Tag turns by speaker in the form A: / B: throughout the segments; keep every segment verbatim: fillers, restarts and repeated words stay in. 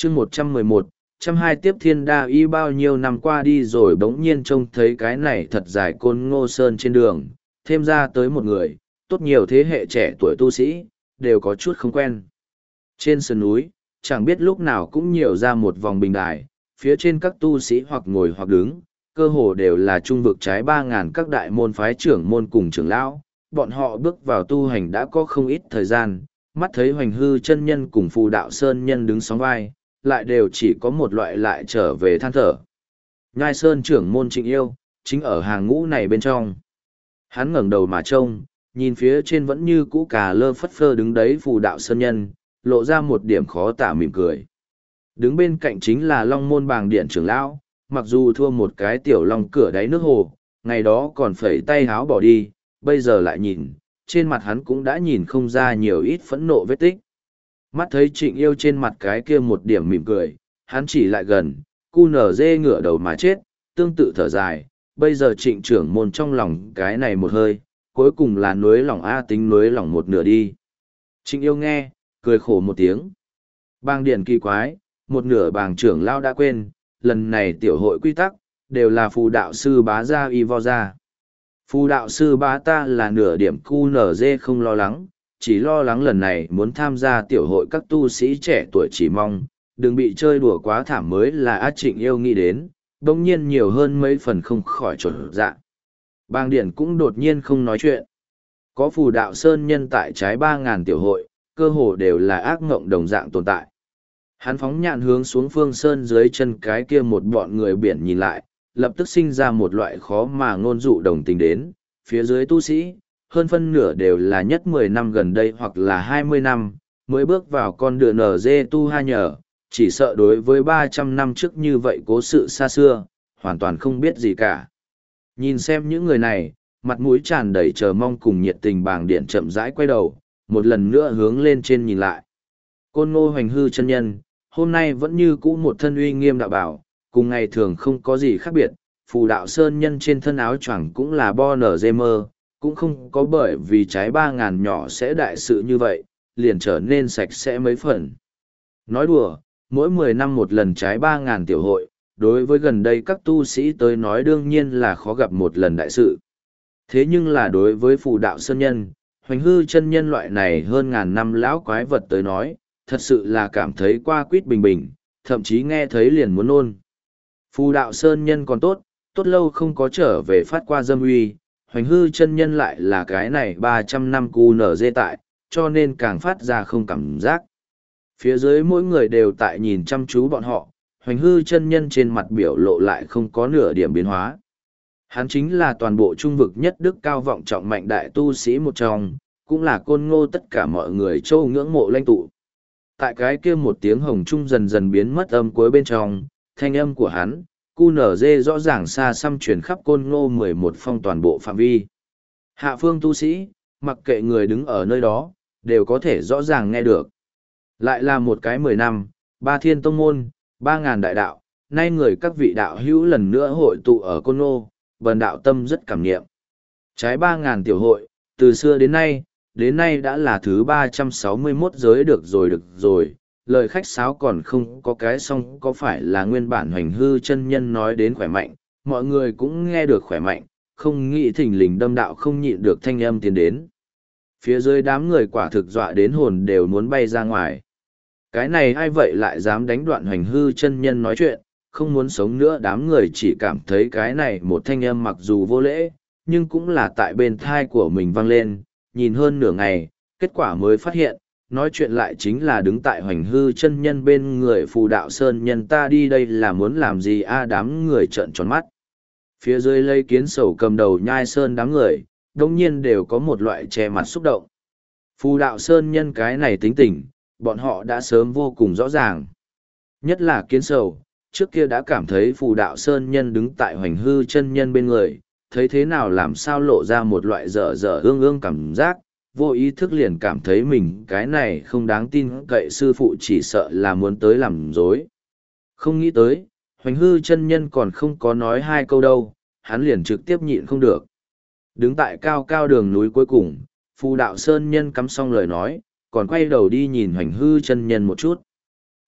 A: chương một trăm mười một, trăm hai tiếp thiên đa y bao nhiêu năm qua đi rồi bỗng nhiên trông thấy cái này thật dài côn ngô sơn trên đường, thêm ra tới một người, tốt nhiều thế hệ trẻ tuổi tu sĩ, đều có chút không quen. Trên sườn núi, chẳng biết lúc nào cũng nhiều ra một vòng bình đài, phía trên các tu sĩ hoặc ngồi hoặc đứng, cơ hồ đều là trung vực trái ba ngàn các đại môn phái trưởng môn cùng trưởng lão, bọn họ bước vào tu hành đã có không ít thời gian, mắt thấy Hoành Hư chân nhân cùng Phù Đạo Sơn nhân đứng sóng vai, lại đều chỉ có một loại lại trở về than thở. Nhai Sơn trưởng môn Trịnh Yêu, chính ở hàng ngũ này bên trong. Hắn ngẩng đầu mà trông, nhìn phía trên vẫn như cũ cà lơ phất phơ đứng đấy Phù Đạo Sơn nhân, lộ ra một điểm khó tả mỉm cười. Đứng bên cạnh chính là Long Môn Bàng Điện trưởng lão, mặc dù thua một cái tiểu long cửa đáy nước hồ, ngày đó còn phẩy tay háo bỏ đi, bây giờ lại nhìn, trên mặt hắn cũng đã nhìn không ra nhiều ít phẫn nộ vết tích. Mắt thấy Trịnh Yêu trên mặt cái kia một điểm mỉm cười, hắn chỉ lại gần, cu nở dê ngửa đầu mà chết, tương tự thở dài, bây giờ Trịnh trưởng môn trong lòng cái này một hơi, cuối cùng là nuối lòng A tính nuối lòng một nửa đi. Trịnh Yêu nghe, cười khổ một tiếng. Bang điện kỳ quái, một nửa bàng trưởng lao đã quên, lần này tiểu hội quy tắc, đều là phù đạo sư bá gia y vo ra. Phù đạo sư bá ta là nửa điểm cu nở dê không lo lắng, chỉ lo lắng lần này muốn tham gia tiểu hội các tu sĩ trẻ tuổi chỉ mong, đừng bị chơi đùa quá thảm mới là á Trịnh Yêu nghĩ đến, đồng nhiên nhiều hơn mấy phần không khỏi trộn dạ. Bang điện cũng đột nhiên không nói chuyện. Có phù đạo sơn nhân tại trái ba ngàn tiểu hội, cơ hồ đều là ác ngộng đồng dạng tồn tại. Hắn phóng nhạn hướng xuống phương sơn dưới chân cái kia một bọn người biển nhìn lại, lập tức sinh ra một loại khó mà ngôn dụ đồng tình đến, phía dưới tu sĩ, hơn phân nửa đều là nhất mười năm gần đây hoặc là hai mươi năm, mới bước vào con đường nở dê tu ha nhờ, chỉ sợ đối với ba trăm năm trước như vậy cố sự xa xưa, hoàn toàn không biết gì cả. Nhìn xem những người này, mặt mũi tràn đầy chờ mong cùng nhiệt tình bàng điện chậm rãi quay đầu, một lần nữa hướng lên trên nhìn lại. Côn Ngô Hoành Hư chân nhân, hôm nay vẫn như cũ một thân uy nghiêm đạo bảo, cùng ngày thường không có gì khác biệt, phù đạo sơn nhân trên thân áo choàng cũng là bo nở dê mơ, cũng không có bởi vì trái ba ngàn nhỏ sẽ đại sự như vậy, liền trở nên sạch sẽ mấy phần. Nói đùa, mỗi mười năm một lần trái ba ngàn tiểu hội, đối với gần đây các tu sĩ tới nói đương nhiên là khó gặp một lần đại sự. Thế nhưng là đối với phù đạo sơn nhân, Hoành Hư chân nhân loại này hơn ngàn năm lão quái vật tới nói, thật sự là cảm thấy qua quýt bình bình, thậm chí nghe thấy liền muốn nôn. Phù đạo sơn nhân còn tốt, tốt lâu không có trở về phát qua dâm uy, Hoành Hư chân nhân lại là cái này ba trăm năm cu nở dê tại, cho nên càng phát ra không cảm giác. Phía dưới mỗi người đều tại nhìn chăm chú bọn họ, Hoành Hư chân nhân trên mặt biểu lộ lại không có nửa điểm biến hóa. Hắn chính là toàn bộ trung vực nhất đức cao vọng trọng mạnh đại tu sĩ một trong, cũng là Côn Ngô tất cả mọi người châu ngưỡng mộ lãnh tụ. Tại cái kia một tiếng hồng trung dần dần biến mất âm cuối bên trong, thanh âm của hắn, cu nở dê rõ ràng xa xăm truyền khắp Côn Ngô mười một phong toàn bộ phạm vi. Hạ phương tu sĩ, mặc kệ người đứng ở nơi đó, đều có thể rõ ràng nghe được. Lại là một cái mười năm, ba thiên tông môn, ba ngàn đại đạo, nay người các vị đạo hữu lần nữa hội tụ ở Côn Ngô, bần đạo tâm rất cảm nghiệm. Trái ba ngàn tiểu hội, từ xưa đến nay, đến nay đã là thứ ba trăm sáu mươi mốt giới được rồi được rồi, lời khách sáo còn không có cái xong có phải là nguyên bản Hoành Hư chân nhân nói đến khỏe mạnh, mọi người cũng nghe được khỏe mạnh, không nghĩ thình lình đâm đạo không nhịn được thanh âm tiến đến. Phía dưới đám người quả thực dọa đến hồn đều muốn bay ra ngoài. Cái này ai vậy lại dám đánh đoạn Hoành Hư chân nhân nói chuyện, không muốn sống nữa đám người chỉ cảm thấy cái này một thanh âm mặc dù vô lễ, nhưng cũng là tại bên thai của mình vang lên, nhìn hơn nửa ngày, kết quả mới phát hiện, nói chuyện lại chính là đứng tại Hoành Hư chân nhân bên người phù đạo sơn nhân ta đi đây là muốn làm gì a đám người trợn tròn mắt. Phía dưới lây kiến sầu cầm đầu nhai sơn đám người, đông nhiên đều có một loại che mặt xúc động. Phù đạo sơn nhân cái này tính tình, bọn họ đã sớm vô cùng rõ ràng. Nhất là kiến sầu, trước kia đã cảm thấy phù đạo sơn nhân đứng tại Hoành Hư chân nhân bên người, thấy thế nào làm sao lộ ra một loại dở dở ương ương cảm giác, vô ý thức liền cảm thấy mình cái này không đáng tin cậy sư phụ chỉ sợ là muốn tới làm dối. Không nghĩ tới, Hoành Hư chân nhân còn không có nói hai câu đâu, hắn liền trực tiếp nhịn không được. Đứng tại cao cao đường núi cuối cùng, phù đạo sơn nhân cắm xong lời nói, còn quay đầu đi nhìn Hoành Hư chân nhân một chút.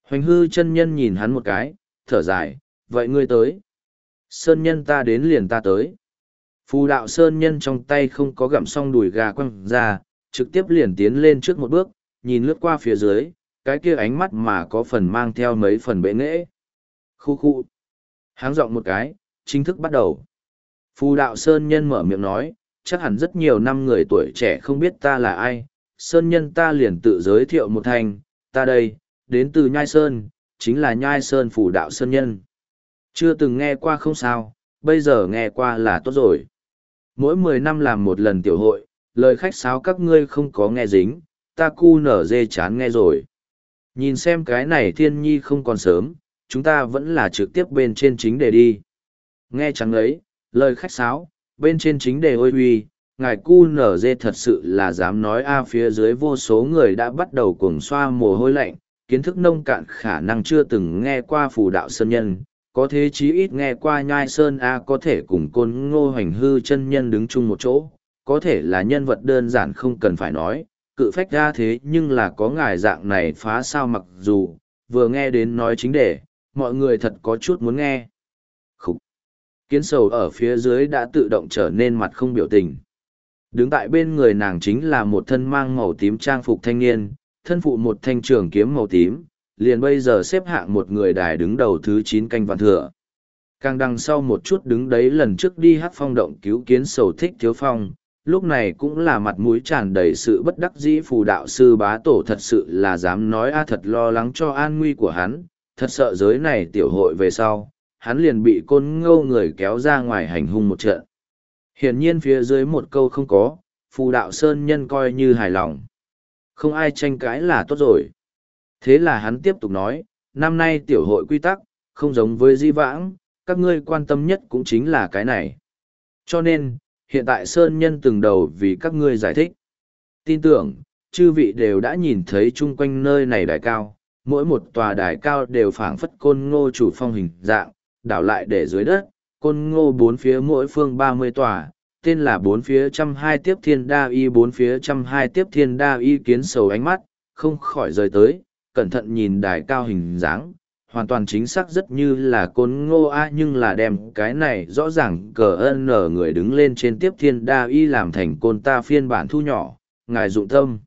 A: Hoành hư chân nhân nhìn hắn một cái, thở dài, vậy ngươi tới. Sơn nhân ta đến liền ta tới. Phù đạo sơn nhân trong tay không có gặm xong đùi gà quăng ra, trực tiếp liền tiến lên trước một bước, nhìn lướt qua phía dưới, cái kia ánh mắt mà có phần mang theo mấy phần bệ nghễ. Khu khu. Háng giọng một cái, chính thức bắt đầu. Phù đạo sơn nhân mở miệng nói, chắc hẳn rất nhiều năm người tuổi trẻ không biết ta là ai. Sơn nhân ta liền tự giới thiệu một thành, ta đây, đến từ Nhai Sơn, chính là Nhai Sơn phù đạo sơn nhân. Chưa từng nghe qua không sao, bây giờ nghe qua là tốt rồi. Mỗi mười năm làm một lần tiểu hội, lời khách sáo các ngươi không có nghe dính, ta cu nở dê chán nghe rồi. Nhìn xem cái này thiên nhi không còn sớm, chúng ta vẫn là trực tiếp bên trên chính đề đi. Nghe chẳng ấy, lời khách sáo, bên trên chính đề ôi huy, ngài cu nở dê thật sự là dám nói a phía dưới vô số người đã bắt đầu cuồng xoa mồ hôi lạnh, kiến thức nông cạn khả năng chưa từng nghe qua phù đạo sơn nhân, có thế chí ít nghe qua Nhai Sơn A có thể cùng Côn Ngô Hoành hư chân nhân đứng chung một chỗ, có thể là nhân vật đơn giản không cần phải nói, cự phách ra thế nhưng là có ngài dạng này phá sao mặc dù, vừa nghe đến nói chính đề, mọi người thật có chút muốn nghe. Khúc! Kiến sầu ở phía dưới đã tự động trở nên mặt không biểu tình. Đứng tại bên người nàng chính là một thân mang màu tím trang phục thanh niên, thân phụ một thanh trường kiếm màu tím, liền bây giờ xếp hạng một người đài đứng đầu thứ chín canh vạn thừa. Càng đằng sau một chút đứng đấy lần trước đi hát phong động cứu kiến sầu thích thiếu phong, lúc này cũng là mặt mũi tràn đầy sự bất đắc dĩ phù đạo sư bá tổ thật sự là dám nói a thật lo lắng cho an nguy của hắn, thật sợ giới này tiểu hội về sau, hắn liền bị côn ngô người kéo ra ngoài hành hung một trận. Hiển nhiên phía dưới một câu không có, phù đạo sơn nhân coi như hài lòng. Không ai tranh cãi là tốt rồi. Thế là hắn tiếp tục nói, năm nay tiểu hội quy tắc, không giống với di vãng, các ngươi quan tâm nhất cũng chính là cái này. Cho nên, hiện tại Sơn Nhân từng đầu vì các ngươi giải thích. Tin tưởng, chư vị đều đã nhìn thấy chung quanh nơi này đài cao, mỗi một tòa đài cao đều phảng phất côn ngô chủ phong hình dạng, đảo lại để dưới đất, côn ngô bốn phía mỗi phương ba mươi tòa, tên là bốn phía trăm hai tiếp thiên đa y bốn phía trăm hai tiếp thiên đa y kiến sầu ánh mắt, không khỏi rời tới, cẩn thận nhìn đài cao hình dáng, hoàn toàn chính xác rất như là côn ngô a nhưng là đem cái này rõ ràng cờ ân nở người đứng lên trên tiếp thiên đa y làm thành côn ta phiên bản thu nhỏ, ngài dụng tâm.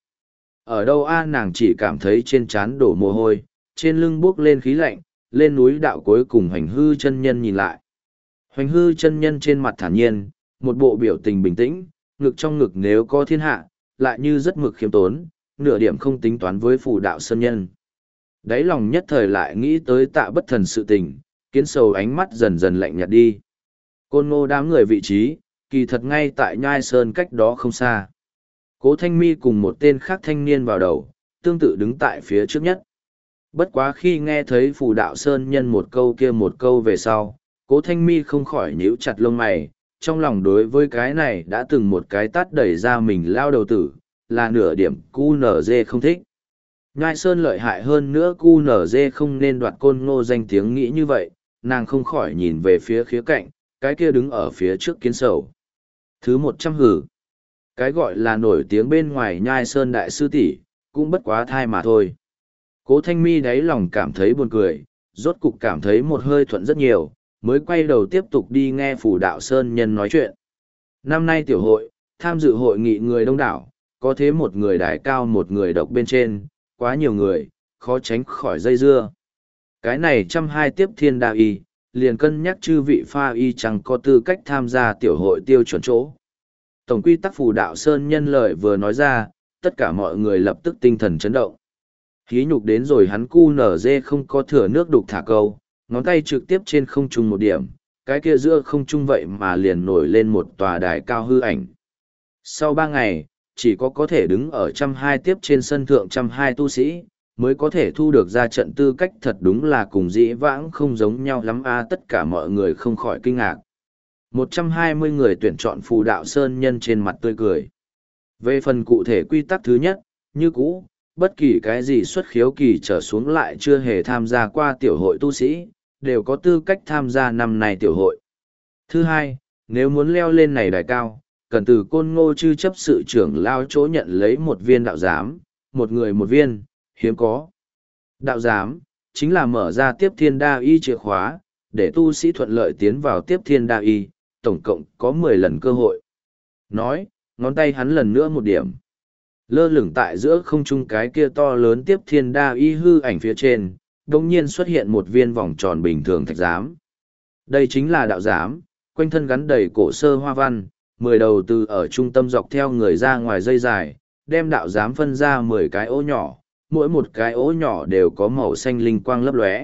A: Ở đâu a nàng chỉ cảm thấy trên trán đổ mồ hôi, trên lưng buốc lên khí lạnh, lên núi đạo cuối cùng hoành hư chân nhân nhìn lại. Hoành hư chân nhân trên mặt thản nhiên, một bộ biểu tình bình tĩnh, ngực trong ngực nếu có thiên hạ, lại như rất mực khiêm tốn, nửa điểm không tính toán với phù đạo sơn nhân. Đáy lòng nhất thời lại nghĩ tới tạ bất thần sự tình, kiến sầu ánh mắt dần dần lạnh nhạt đi. Côn ngô đám người vị trí, kỳ thật ngay tại Nhai Sơn cách đó không xa. Cố Thanh Mi cùng một tên khác thanh niên vào đầu, tương tự đứng tại phía trước nhất. Bất quá khi nghe thấy phù đạo sơn nhân một câu kia một câu về sau, Cố Thanh Mi không khỏi nhíu chặt lông mày, trong lòng đối với cái này đã từng một cái tát đẩy ra mình lao đầu tử, là nửa điểm cu nở dê không thích. Nhai Sơn lợi hại hơn nữa cu nở dê không nên đoạt côn ngô danh tiếng nghĩ như vậy, nàng không khỏi nhìn về phía khía cạnh, cái kia đứng ở phía trước kiến sầu. Thứ một trăm hử. Cái gọi là nổi tiếng bên ngoài Nhai Sơn đại sư tỷ cũng bất quá thai mà thôi. Cố Thanh Mi đáy lòng cảm thấy buồn cười, rốt cục cảm thấy một hơi thuận rất nhiều, mới quay đầu tiếp tục đi nghe Phù Đạo Sơn nhân nói chuyện. Năm nay tiểu hội, tham dự hội nghị người đông đảo, có thế một người đài cao một người độc bên trên, quá nhiều người, khó tránh khỏi dây dưa. Cái này trăm hai tiếp thiên đạo y, liền cân nhắc chư vị pha y chẳng có tư cách tham gia tiểu hội tiêu chuẩn chỗ. Tổng quy tắc Phù Đạo Sơn nhân lợi vừa nói ra, tất cả mọi người lập tức tinh thần chấn động. Hí nhục đến rồi hắn cu nở dê không có thừa nước đục thả câu, ngón tay trực tiếp trên không trung một điểm, cái kia giữa không trung vậy mà liền nổi lên một tòa đài cao hư ảnh. Sau ba ngày, chỉ có có thể đứng ở trăm hai tiếp trên sân thượng trăm hai tu sĩ, mới có thể thu được ra trận tư cách thật đúng là cùng dĩ vãng không giống nhau lắm a tất cả mọi người không khỏi kinh ngạc. một trăm hai mươi người tuyển chọn Phù Đạo Sơn nhân trên mặt tươi cười. Về phần cụ thể quy tắc thứ nhất, như cũ, bất kỳ cái gì xuất khiếu kỳ trở xuống lại chưa hề tham gia qua tiểu hội tu sĩ, đều có tư cách tham gia năm nay tiểu hội. Thứ hai, nếu muốn leo lên này đài cao, cần từ Côn Ngô chư chấp sự trưởng lao chỗ nhận lấy một viên đạo giám, một người một viên, hiếm có. Đạo giám, chính là mở ra tiếp thiên đa y chìa khóa, để tu sĩ thuận lợi tiến vào tiếp thiên đa y, tổng cộng có mười lần cơ hội. Nói, ngón tay hắn lần nữa một điểm. Lơ lửng tại giữa không trung cái kia to lớn tiếp thiên đa y hư ảnh phía trên, đồng nhiên xuất hiện một viên vòng tròn bình thường thạch giám. Đây chính là đạo giám, quanh thân gắn đầy cổ sơ hoa văn, mười đầu từ ở trung tâm dọc theo người ra ngoài dây dài, đem đạo giám phân ra mười cái ố nhỏ, mỗi một cái ố nhỏ đều có màu xanh linh quang lấp lóe.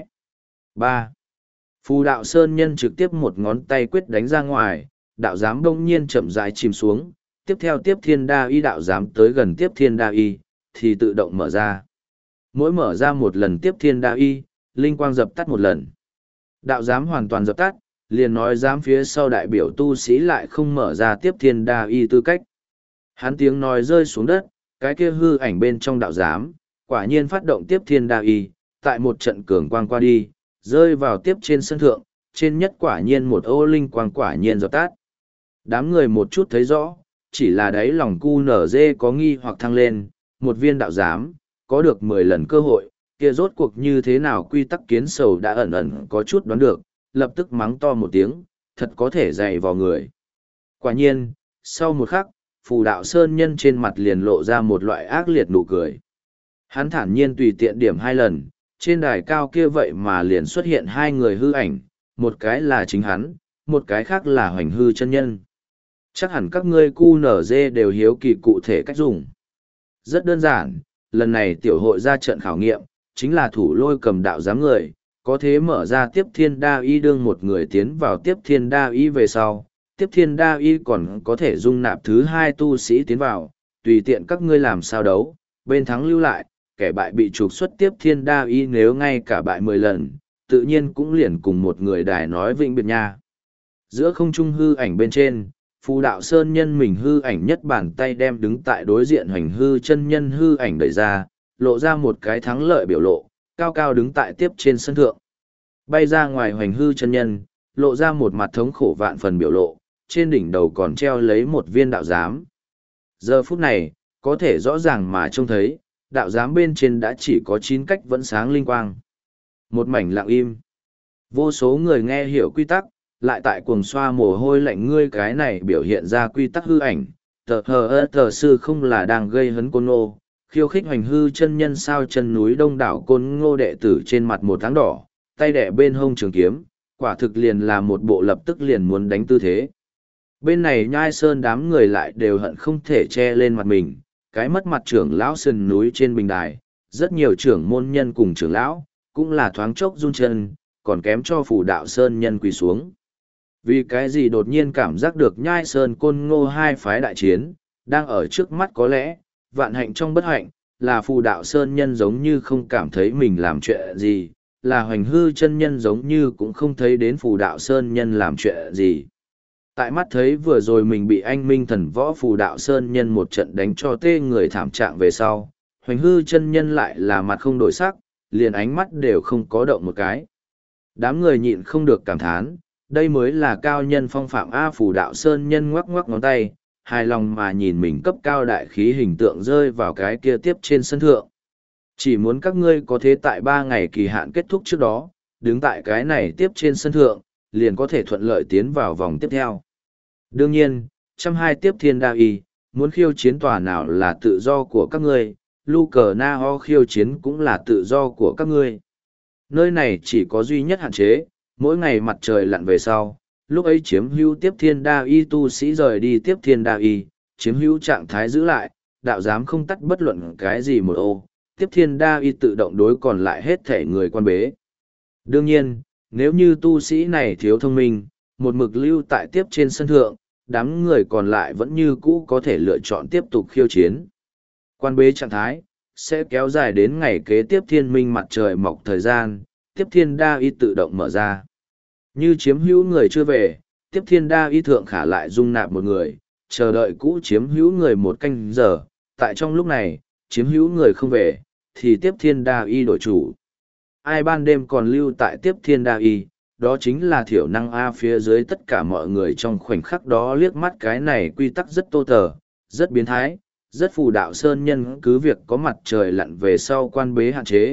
A: ba. Phù đạo sơn nhân trực tiếp một ngón tay quyết đánh ra ngoài, đạo giám đông nhiên chậm rãi chìm xuống, tiếp theo tiếp thiên đa y đạo giám tới gần tiếp thiên đa y, thì tự động mở ra. Mỗi mở ra một lần tiếp thiên đa y, linh quang dập tắt một lần. Đạo giám hoàn toàn dập tắt, liền nói giám phía sau đại biểu tu sĩ lại không mở ra tiếp thiên đa y tư cách. Hắn tiếng nói rơi xuống đất, cái kia hư ảnh bên trong đạo giám, quả nhiên phát động tiếp thiên đa y, tại một trận cường quang qua đi, rơi vào tiếp trên sân thượng, trên nhất quả nhiên một ô linh quang quả nhiên dập tắt. Đám người một chút thấy rõ, chỉ là đáy lòng cu nở dê có nghi hoặc thăng lên, một viên đạo giám, có được mười lần cơ hội, kia rốt cuộc như thế nào quy tắc kiến sầu đã ẩn ẩn có chút đoán được, lập tức mắng to một tiếng, thật có thể dày vào người. Quả nhiên, sau một khắc, phù đạo sơn nhân trên mặt liền lộ ra một loại ác liệt nụ cười. Hắn thản nhiên tùy tiện điểm hai lần, trên đài cao kia vậy mà liền xuất hiện hai người hư ảnh, một cái là chính hắn, một cái khác là hoành hư chân nhân. Chắc hẳn các ngươi cu nở dê đều hiếu kỳ cụ thể cách dùng. Rất đơn giản, lần này tiểu hội ra trận khảo nghiệm, chính là thủ lôi cầm đạo giám người, có thế mở ra tiếp thiên đa y đương một người tiến vào tiếp thiên đa y về sau. Tiếp thiên đa y còn có thể dung nạp thứ hai tu sĩ tiến vào, tùy tiện các ngươi làm sao đấu, bên thắng lưu lại, kẻ bại bị trục xuất tiếp thiên đa y nếu ngay cả bại mười lần, tự nhiên cũng liền cùng một người đài nói vĩnh biệt nha. Giữa không trung hư ảnh bên trên, phù đạo sơn nhân mình hư ảnh nhất bàn tay đem đứng tại đối diện hoành hư chân nhân hư ảnh đẩy ra, lộ ra một cái thắng lợi biểu lộ, cao cao đứng tại tiếp trên sân thượng. Bay ra ngoài hoành hư chân nhân, lộ ra một mặt thống khổ vạn phần biểu lộ, trên đỉnh đầu còn treo lấy một viên đạo giám. Giờ phút này, có thể rõ ràng mà trông thấy, đạo giám bên trên đã chỉ có chín cách vẫn sáng linh quang. Một mảnh lặng im. Vô số người nghe hiểu quy tắc, lại tại cuồng xoa mồ hôi lạnh ngươi cái này biểu hiện ra quy tắc hư ảnh. Tờ hờ ơ tờ sư không là đang gây hấn côn ngô, khiêu khích hoành hư chân nhân sao chân núi đông đảo côn ngô đệ tử trên mặt một tháng đỏ, tay đẻ bên hông trường kiếm, quả thực liền là một bộ lập tức liền muốn đánh tư thế. Bên này nhai sơn đám người lại đều hận không thể che lên mặt mình, cái mất mặt trưởng lão sườn núi trên bình đài, rất nhiều trưởng môn nhân cùng trưởng lão, cũng là thoáng chốc run chân, còn kém cho phủ đạo sơn nhân quỳ xuống. Vì cái gì đột nhiên cảm giác được nhai sơn côn ngô hai phái đại chiến, đang ở trước mắt có lẽ, vạn hạnh trong bất hạnh, là phù đạo sơn nhân giống như không cảm thấy mình làm chuyện gì, là hoành hư chân nhân giống như cũng không thấy đến phù đạo sơn nhân làm chuyện gì. Tại mắt thấy vừa rồi mình bị anh minh thần võ phù đạo sơn nhân một trận đánh cho tê người thảm trạng về sau, hoành hư chân nhân lại là mặt không đổi sắc, liền ánh mắt đều không có động một cái. Đám người nhịn không được cảm thán, đây mới là cao nhân phong phạm A. Phù đạo sơn nhân ngoắc ngoắc ngón tay, hài lòng mà nhìn mình cấp cao đại khí hình tượng rơi vào cái kia tiếp trên sân thượng. Chỉ muốn các ngươi có thế tại ba ngày kỳ hạn kết thúc trước đó, đứng tại cái này tiếp trên sân thượng, liền có thể thuận lợi tiến vào vòng tiếp theo. Đương nhiên, trăm hai tiếp thiên đa y, muốn khiêu chiến tòa nào là tự do của các ngươi, lu cờ na ho khiêu chiến cũng là tự do của các ngươi. Nơi này chỉ có duy nhất hạn chế, mỗi ngày mặt trời lặn về sau, lúc ấy chiếm hữu tiếp thiên đa y tu sĩ rời đi tiếp thiên đa y, chiếm hữu trạng thái giữ lại, đạo giám không tắt bất luận cái gì một ô, tiếp thiên đa y tự động đối còn lại hết thể người quan bế. Đương nhiên, nếu như tu sĩ này thiếu thông minh, một mực lưu tại tiếp trên sân thượng, đám người còn lại vẫn như cũ có thể lựa chọn tiếp tục khiêu chiến. Quan bế trạng thái, sẽ kéo dài đến ngày kế tiếp thiên minh mặt trời mọc thời gian, tiếp thiên đa y tự động mở ra. Như chiếm hữu người chưa về, tiếp thiên đa y thượng khả lại dung nạp một người, chờ đợi cũ chiếm hữu người một canh giờ, tại trong lúc này, chiếm hữu người không về, thì tiếp thiên đa y đổi chủ. Ai ban đêm còn lưu tại tiếp thiên đa y, đó chính là thiểu năng A. Phía dưới tất cả mọi người trong khoảnh khắc đó liếc mắt cái này quy tắc rất tô tờ, rất biến thái, rất phù đạo sơn nhân cứ việc có mặt trời lặn về sau quan bế hạn chế,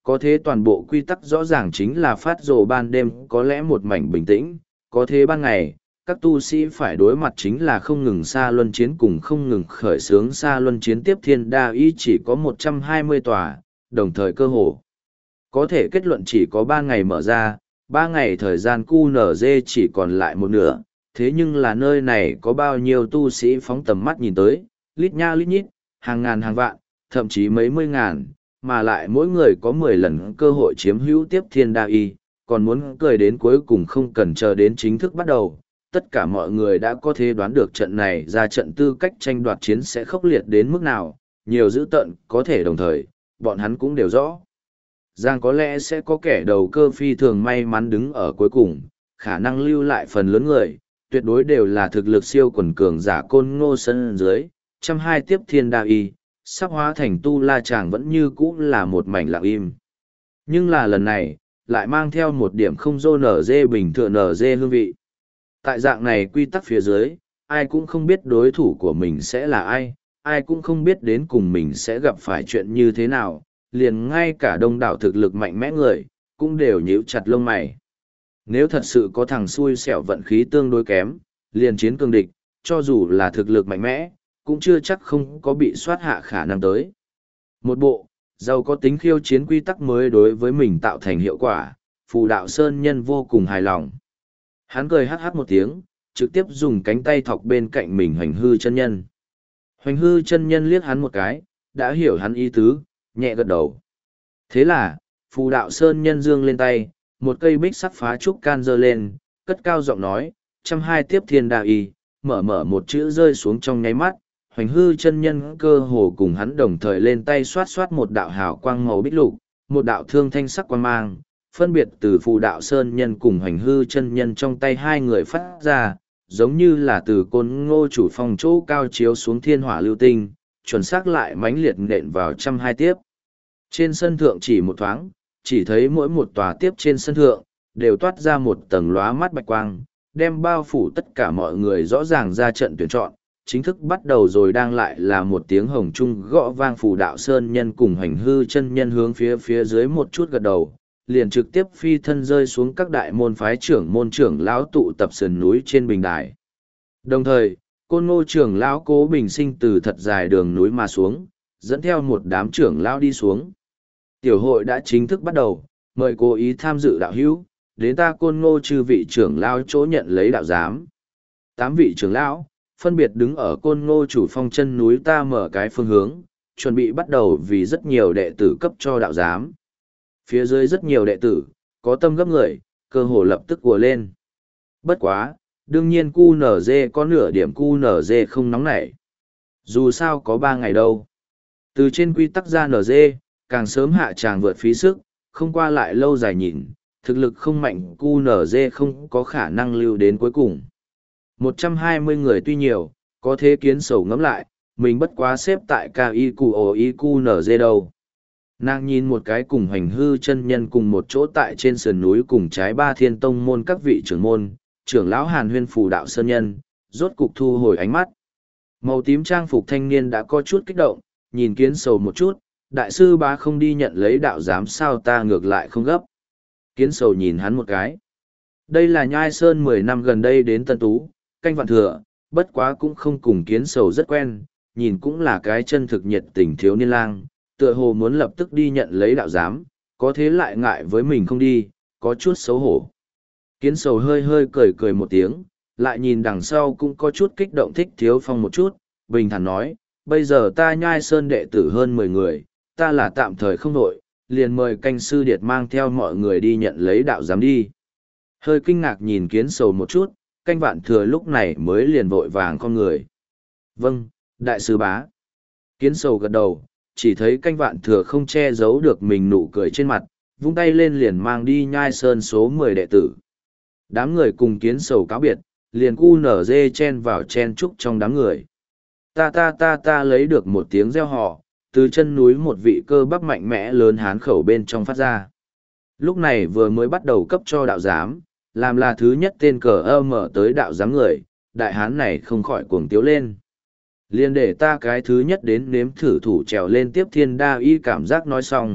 A: có thế toàn bộ quy tắc rõ ràng chính là phát rồ ban đêm có lẽ một mảnh bình tĩnh, có thế ban ngày, các tu sĩ phải đối mặt chính là không ngừng xa luân chiến cùng không ngừng khởi xướng xa luân chiến tiếp thiên đa y chỉ có một trăm hai mươi tòa, đồng thời cơ hồ. Có thể kết luận chỉ có ba ngày mở ra, ba ngày thời gian cu nở dê chỉ còn lại một nửa, thế nhưng là nơi này có bao nhiêu tu sĩ phóng tầm mắt nhìn tới, lít nha lít nhít, hàng ngàn hàng vạn, thậm chí mấy mươi ngàn, mà lại mỗi người có mười lần cơ hội chiếm hữu tiếp thiên đa y, còn muốn cười đến cuối cùng không cần chờ đến chính thức bắt đầu. Tất cả mọi người đã có thể đoán được trận này ra trận tư cách tranh đoạt chiến sẽ khốc liệt đến mức nào, nhiều dữ tợn có thể đồng thời, bọn hắn cũng đều rõ. Giang có lẽ sẽ có kẻ đầu cơ phi thường may mắn đứng ở cuối cùng, khả năng lưu lại phần lớn người, tuyệt đối đều là thực lực siêu quần cường giả côn ngô sân dưới, trăm hai tiếp thiên đa y, sắp hóa thành tu la chàng vẫn như cũ là một mảnh lặng im. Nhưng là lần này, lại mang theo một điểm không dô nở dê bình thường nở dê hương vị. Tại dạng này quy tắc phía dưới, ai cũng không biết đối thủ của mình sẽ là ai, ai cũng không biết đến cùng mình sẽ gặp phải chuyện như thế nào, liền ngay cả đông đảo thực lực mạnh mẽ người, cũng đều nhíu chặt lông mày. Nếu thật sự có thằng xui xẻo vận khí tương đối kém, liền chiến cương địch, cho dù là thực lực mạnh mẽ, cũng chưa chắc không có bị soát hạ khả năng tới. Một bộ, giàu có tính khiêu chiến quy tắc mới đối với mình tạo thành hiệu quả, Phù Đạo Sơn Nhân vô cùng hài lòng. Hắn cười hát hát một tiếng, trực tiếp dùng cánh tay thọc bên cạnh mình Hoành Hư chân nhân. Hoành Hư chân nhân liếc hắn một cái, đã hiểu hắn ý tứ, nhẹ gật đầu. Thế là, Phù Đạo Sơn Nhân dương lên tay, một cây bích sắc phá trúc can dơ lên, cất cao giọng nói, trăm hai tiếp thiên đa y, mở mở một chữ rơi xuống trong nháy mắt. Hoành Hư chân nhân cơ hồ cùng hắn đồng thời lên tay xoát xoát một đạo hào quang màu bích lục, một đạo thương thanh sắc quang mang, phân biệt từ Phù Đạo Sơn nhân cùng Hoành Hư chân nhân trong tay hai người phát ra, giống như là từ côn ngô chủ phòng chỗ cao chiếu xuống thiên hỏa lưu tinh, chuẩn xác lại mãnh liệt nện vào trăm hai tiếp. Trên sân thượng chỉ một thoáng, chỉ thấy mỗi một tòa tiếp trên sân thượng, đều toát ra một tầng lóa mắt bạch quang, đem bao phủ tất cả mọi người rõ ràng ra trận tuyển chọn. Chính thức bắt đầu rồi đang lại là một tiếng hồng trung gõ vang. Phù Đạo Sơn nhân cùng Hoành Hư chân nhân hướng phía phía dưới một chút gật đầu, liền trực tiếp phi thân rơi xuống các đại môn phái trưởng môn trưởng lão tụ tập sườn núi trên bình đài. Đồng thời, Côn Ngô trưởng lão Cố Bình Sinh từ thật dài đường núi mà xuống, dẫn theo một đám trưởng lão đi xuống. Tiểu hội đã chính thức bắt đầu, mời cố ý tham dự đạo hữu, đến ta Côn Ngô chư vị trưởng lão chỗ nhận lấy đạo giám. Tám vị trưởng lão phân biệt đứng ở Côn Ngô chủ phong chân núi ta mở cái phương hướng, chuẩn bị bắt đầu vì rất nhiều đệ tử cấp cho đạo giám. Phía dưới rất nhiều đệ tử, có tâm gấp người, cơ hồ lập tức ùa lên. Bất quá, đương nhiên cu nở dê có nửa điểm cu nở dê không nóng nảy. Dù sao có ba ngày đâu. Từ trên quy tắc ra nở dê, càng sớm hạ tràng vượt phí sức, không qua lại lâu dài nhìn, thực lực không mạnh cu nở dê không có khả năng lưu đến cuối cùng. một trăm hai mươi người tuy nhiều, có thế kiến sầu ngẫm lại, mình bất quá xếp tại ca y cu ồ y cu nở dê đâu. Nàng nhìn một cái cùng Hoành Hư chân nhân cùng một chỗ tại trên sườn núi cùng trái ba thiên tông môn các vị trưởng môn, trưởng lão Hàn Huyên Phù Đạo Sơn nhân, rốt cục thu hồi ánh mắt. Màu tím trang phục thanh niên đã có chút kích động, nhìn kiến sầu một chút, đại sư bá không đi nhận lấy đạo giám sao ta ngược lại không gấp. Kiến sầu nhìn hắn một cái. Đây là Nhai Sơn mười năm gần đây đến Tân Tú, canh vạn thừa, bất quá cũng không cùng kiến sầu rất quen, nhìn cũng là cái chân thực nhiệt tình thiếu niên lang, tựa hồ muốn lập tức đi nhận lấy đạo giám, có thế lại ngại với mình không đi, có chút xấu hổ. Kiến sầu hơi hơi cười cười một tiếng, lại nhìn đằng sau cũng có chút kích động thích thiếu phong một chút, bình thản nói, bây giờ ta Nhai Sơn đệ tử hơn mười người, ta là tạm thời không đội, liền mời canh sư điệt mang theo mọi người đi nhận lấy đạo giám đi. Hơi kinh ngạc nhìn kiến sầu một chút, canh vạn thừa lúc này mới liền vội vàng con người. Vâng, đại sư bá. Kiến sầu gật đầu, chỉ thấy canh vạn thừa không che giấu được mình nụ cười trên mặt, vung tay lên liền mang đi Nhai Sơn số mười đệ tử. Đám người cùng kiến sầu cáo biệt, liền cu nở dê chen vào chen trúc trong đám người. Ta ta ta ta lấy được một tiếng reo hò, từ chân núi một vị cơ bắp mạnh mẽ lớn hán khẩu bên trong phát ra. Lúc này vừa mới bắt đầu cấp cho đạo giám, làm là thứ nhất tên cờ ơ mở tới đạo giám người, đại hán này không khỏi cuồng tiếu lên. Liên để ta cái thứ nhất đến nếm thử thủ trèo lên tiếp thiên đa y cảm giác nói xong,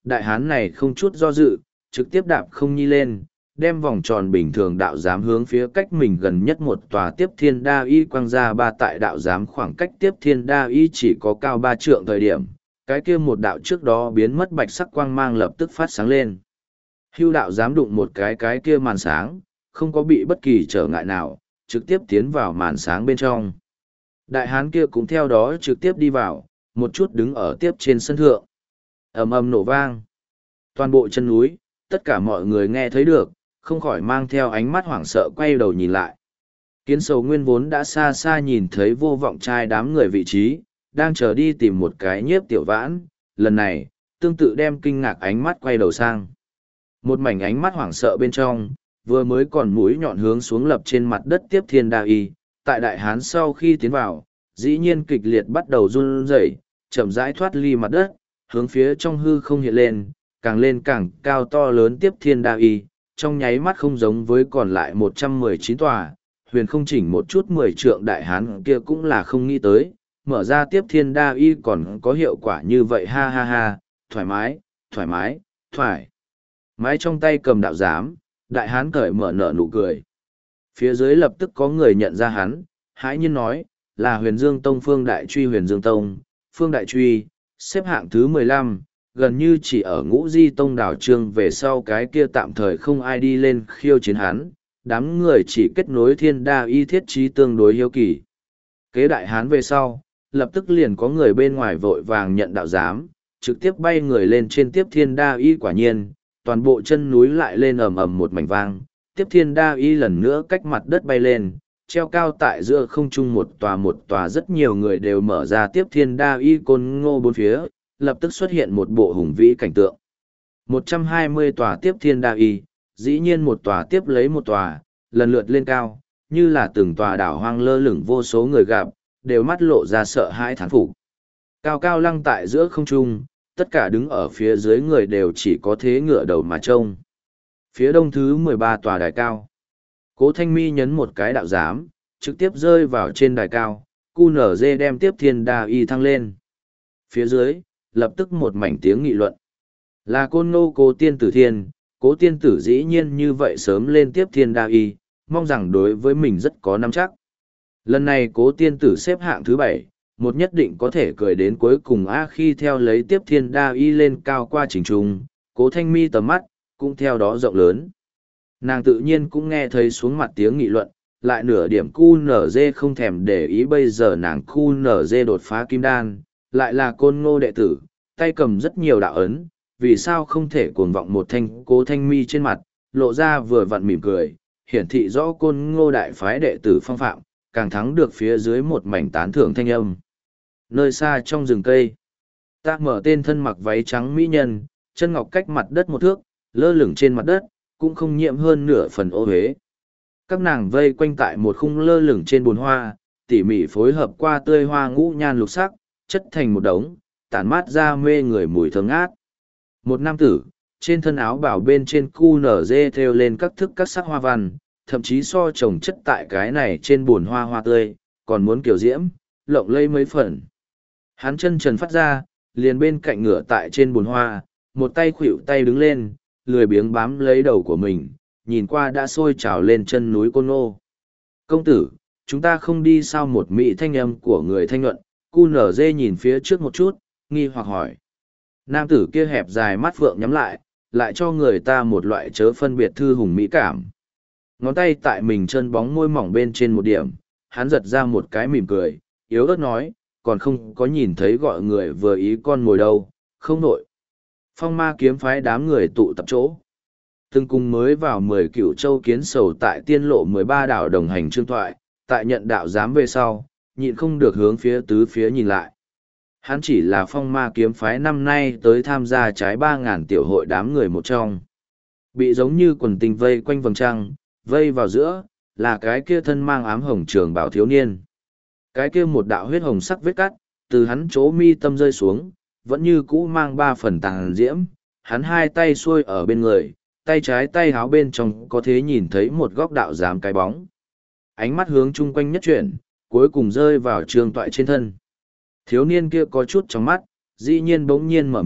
A: Đại hán này không chút do dự, trực tiếp đạp không nhi lên, đem vòng tròn bình thường đạo giám hướng phía cách mình gần nhất một tòa tiếp thiên đa y quăng ra ba tại đạo giám khoảng cách tiếp thiên đa y chỉ có cao ba trượng thời điểm, cái kia một đạo trước đó biến mất bạch sắc quang mang lập tức phát sáng lên. Hưu đạo giám đụng một cái cái kia màn sáng, không có bị bất kỳ trở ngại nào, trực tiếp tiến vào màn sáng bên trong. Đại hán kia cũng theo đó trực tiếp đi vào, một chút đứng ở tiếp trên sân thượng. Ầm ầm nổ vang. Toàn bộ chân núi, tất cả mọi người nghe thấy được, không khỏi mang theo ánh mắt hoảng sợ quay đầu nhìn lại. Kiến sầu nguyên vốn đã xa xa nhìn thấy vô vọng trai đám người vị trí, đang chờ đi tìm một cái nhiếp tiểu vãn, lần này, tương tự đem kinh ngạc ánh mắt quay đầu sang. Một mảnh ánh mắt hoảng sợ bên trong, vừa mới còn mũi nhọn hướng xuống lập trên mặt đất tiếp thiên đa y, tại đại hán sau khi tiến vào, dĩ nhiên kịch liệt bắt đầu run rẩy, chậm rãi thoát ly mặt đất, hướng phía trong hư không hiện lên, càng lên càng cao to lớn tiếp thiên đa y, trong nháy mắt không giống với còn lại một trăm mười chín tòa, huyền không chỉnh một chút mười trượng đại hán kia cũng là không nghĩ tới, mở ra tiếp thiên đa y còn có hiệu quả như vậy ha ha ha, thoải mái, thoải mái, thoải mái trong tay cầm đạo giám, đại hán cởi mở nở nụ cười. Phía dưới lập tức có người nhận ra hắn, hãi nhiên nói, là huyền dương tông Phương Đại Truy huyền dương tông, Phương Đại Truy, xếp hạng thứ mười lăm, gần như chỉ ở ngũ di tông đảo trương về sau cái kia tạm thời không ai đi lên khiêu chiến hắn, đám người chỉ kết nối thiên đa y thiết trí tương đối hiếu kỳ. Kế đại hán về sau, lập tức liền có người bên ngoài vội vàng nhận đạo giám, trực tiếp bay người lên trên tiếp thiên đa y quả nhiên, toàn bộ chân núi lại lên ầm ầm một mảnh vang, tiếp thiên đa y lần nữa cách mặt đất bay lên, treo cao tại giữa không trung một tòa một tòa rất nhiều người đều mở ra tiếp thiên đa y côn ngô bốn phía, lập tức xuất hiện một bộ hùng vĩ cảnh tượng. một trăm hai mươi tòa tiếp thiên đa y, dĩ nhiên một tòa tiếp lấy một tòa, lần lượt lên cao, như là từng tòa đảo hoang lơ lửng vô số người gặp, đều mắt lộ ra sợ hãi thán phục. Cao cao lăng tại giữa không trung, tất cả đứng ở phía dưới người đều chỉ có thế ngửa đầu mà trông. Phía đông thứ mười ba tòa đài cao. Cố Thanh Mi nhấn một cái đạo giám, trực tiếp rơi vào trên đài cao, cu nở dê đem tiếp thiên đa y thăng lên. Phía dưới, lập tức một mảnh tiếng nghị luận. Là côn ngô cố tiên tử thiên, cố tiên tử dĩ nhiên như vậy sớm lên tiếp thiên đa y, mong rằng đối với mình rất có nắm chắc. Lần này cố tiên tử xếp hạng thứ bảy, một nhất định có thể cười đến cuối cùng a khi theo lấy tiếp thiên đa y lên cao qua trình trùng, cố Thanh Mi tầm mắt, cũng theo đó rộng lớn. Nàng tự nhiên cũng nghe thấy xuống mặt tiếng nghị luận, lại nửa điểm cu nở dê không thèm để ý bây giờ nàng cu nở dê đột phá kim đan, lại là côn ngô đệ tử, tay cầm rất nhiều đạo ấn, vì sao không thể cuồng vọng một thanh cố Thanh Mi trên mặt, lộ ra vừa vặn mỉm cười, hiển thị rõ côn ngô đại phái đệ tử phong phạm, càng thắng được phía dưới một mảnh tán thưởng thanh âm. Nơi xa trong rừng cây, ta mở tên thân mặc váy trắng mỹ nhân, chân ngọc cách mặt đất một thước, lơ lửng trên mặt đất, cũng không nhiễm hơn nửa phần ô huế. Các nàng vây quanh tại một khung lơ lửng trên bồn hoa, tỉ mỉ phối hợp qua tươi hoa ngũ nhan lục sắc, chất thành một đống, tản mát ra mê người mùi thơm ngát. Một nam tử, trên thân áo bảo bên trên cu nở dê thêu lên các thức các sắc hoa văn, thậm chí so trồng chất tại cái này trên bồn hoa hoa tươi, còn muốn kiểu diễm, lộng lây mấy phần. Hắn chân trần phát ra, liền bên cạnh ngửa tại trên bồn hoa, một tay khuỵu tay đứng lên, lười biếng bám lấy đầu của mình, nhìn qua đã sôi trào lên chân núi Côn Ngô. Công tử, chúng ta không đi sao một mỹ thanh âm của người thanh nhuận, cu nở dê nhìn phía trước một chút, nghi hoặc hỏi. Nam tử kia hẹp dài mắt phượng nhắm lại, lại cho người ta một loại chớ phân biệt thư hùng mỹ cảm. Ngón tay tại mình chân bóng môi mỏng bên trên một điểm, hắn giật ra một cái mỉm cười, yếu ớt nói, còn không có nhìn thấy gọi người vừa ý con ngồi đâu, không nổi. Phong ma kiếm phái đám người tụ tập chỗ. Từng cùng mới vào mười cựu châu kiến sầu tại tiên lộ mười ba đảo đồng hành trương thoại, tại nhận đạo giám về sau, nhịn không được hướng phía tứ phía nhìn lại. Hắn chỉ là phong ma kiếm phái năm nay tới tham gia trái ba ngàn tiểu hội đám người một trong. Bị giống như quần tình vây quanh vầng trăng, vây vào giữa, là cái kia thân mang ám hồng trường bảo thiếu niên. Cái kia một đạo huyết hồng sắc vết cắt, từ hắn chỗ mi tâm rơi xuống, vẫn như cũ mang ba phần tàng diễm, hắn hai tay xuôi ở bên người, tay trái tay háo bên trong có thể nhìn thấy một góc đạo giám cái bóng. Ánh mắt hướng chung quanh nhất chuyển, cuối cùng rơi vào trường toại trên thân. Thiếu niên kia có chút trong mắt, dĩ nhiên bỗng nhiên mở miệng,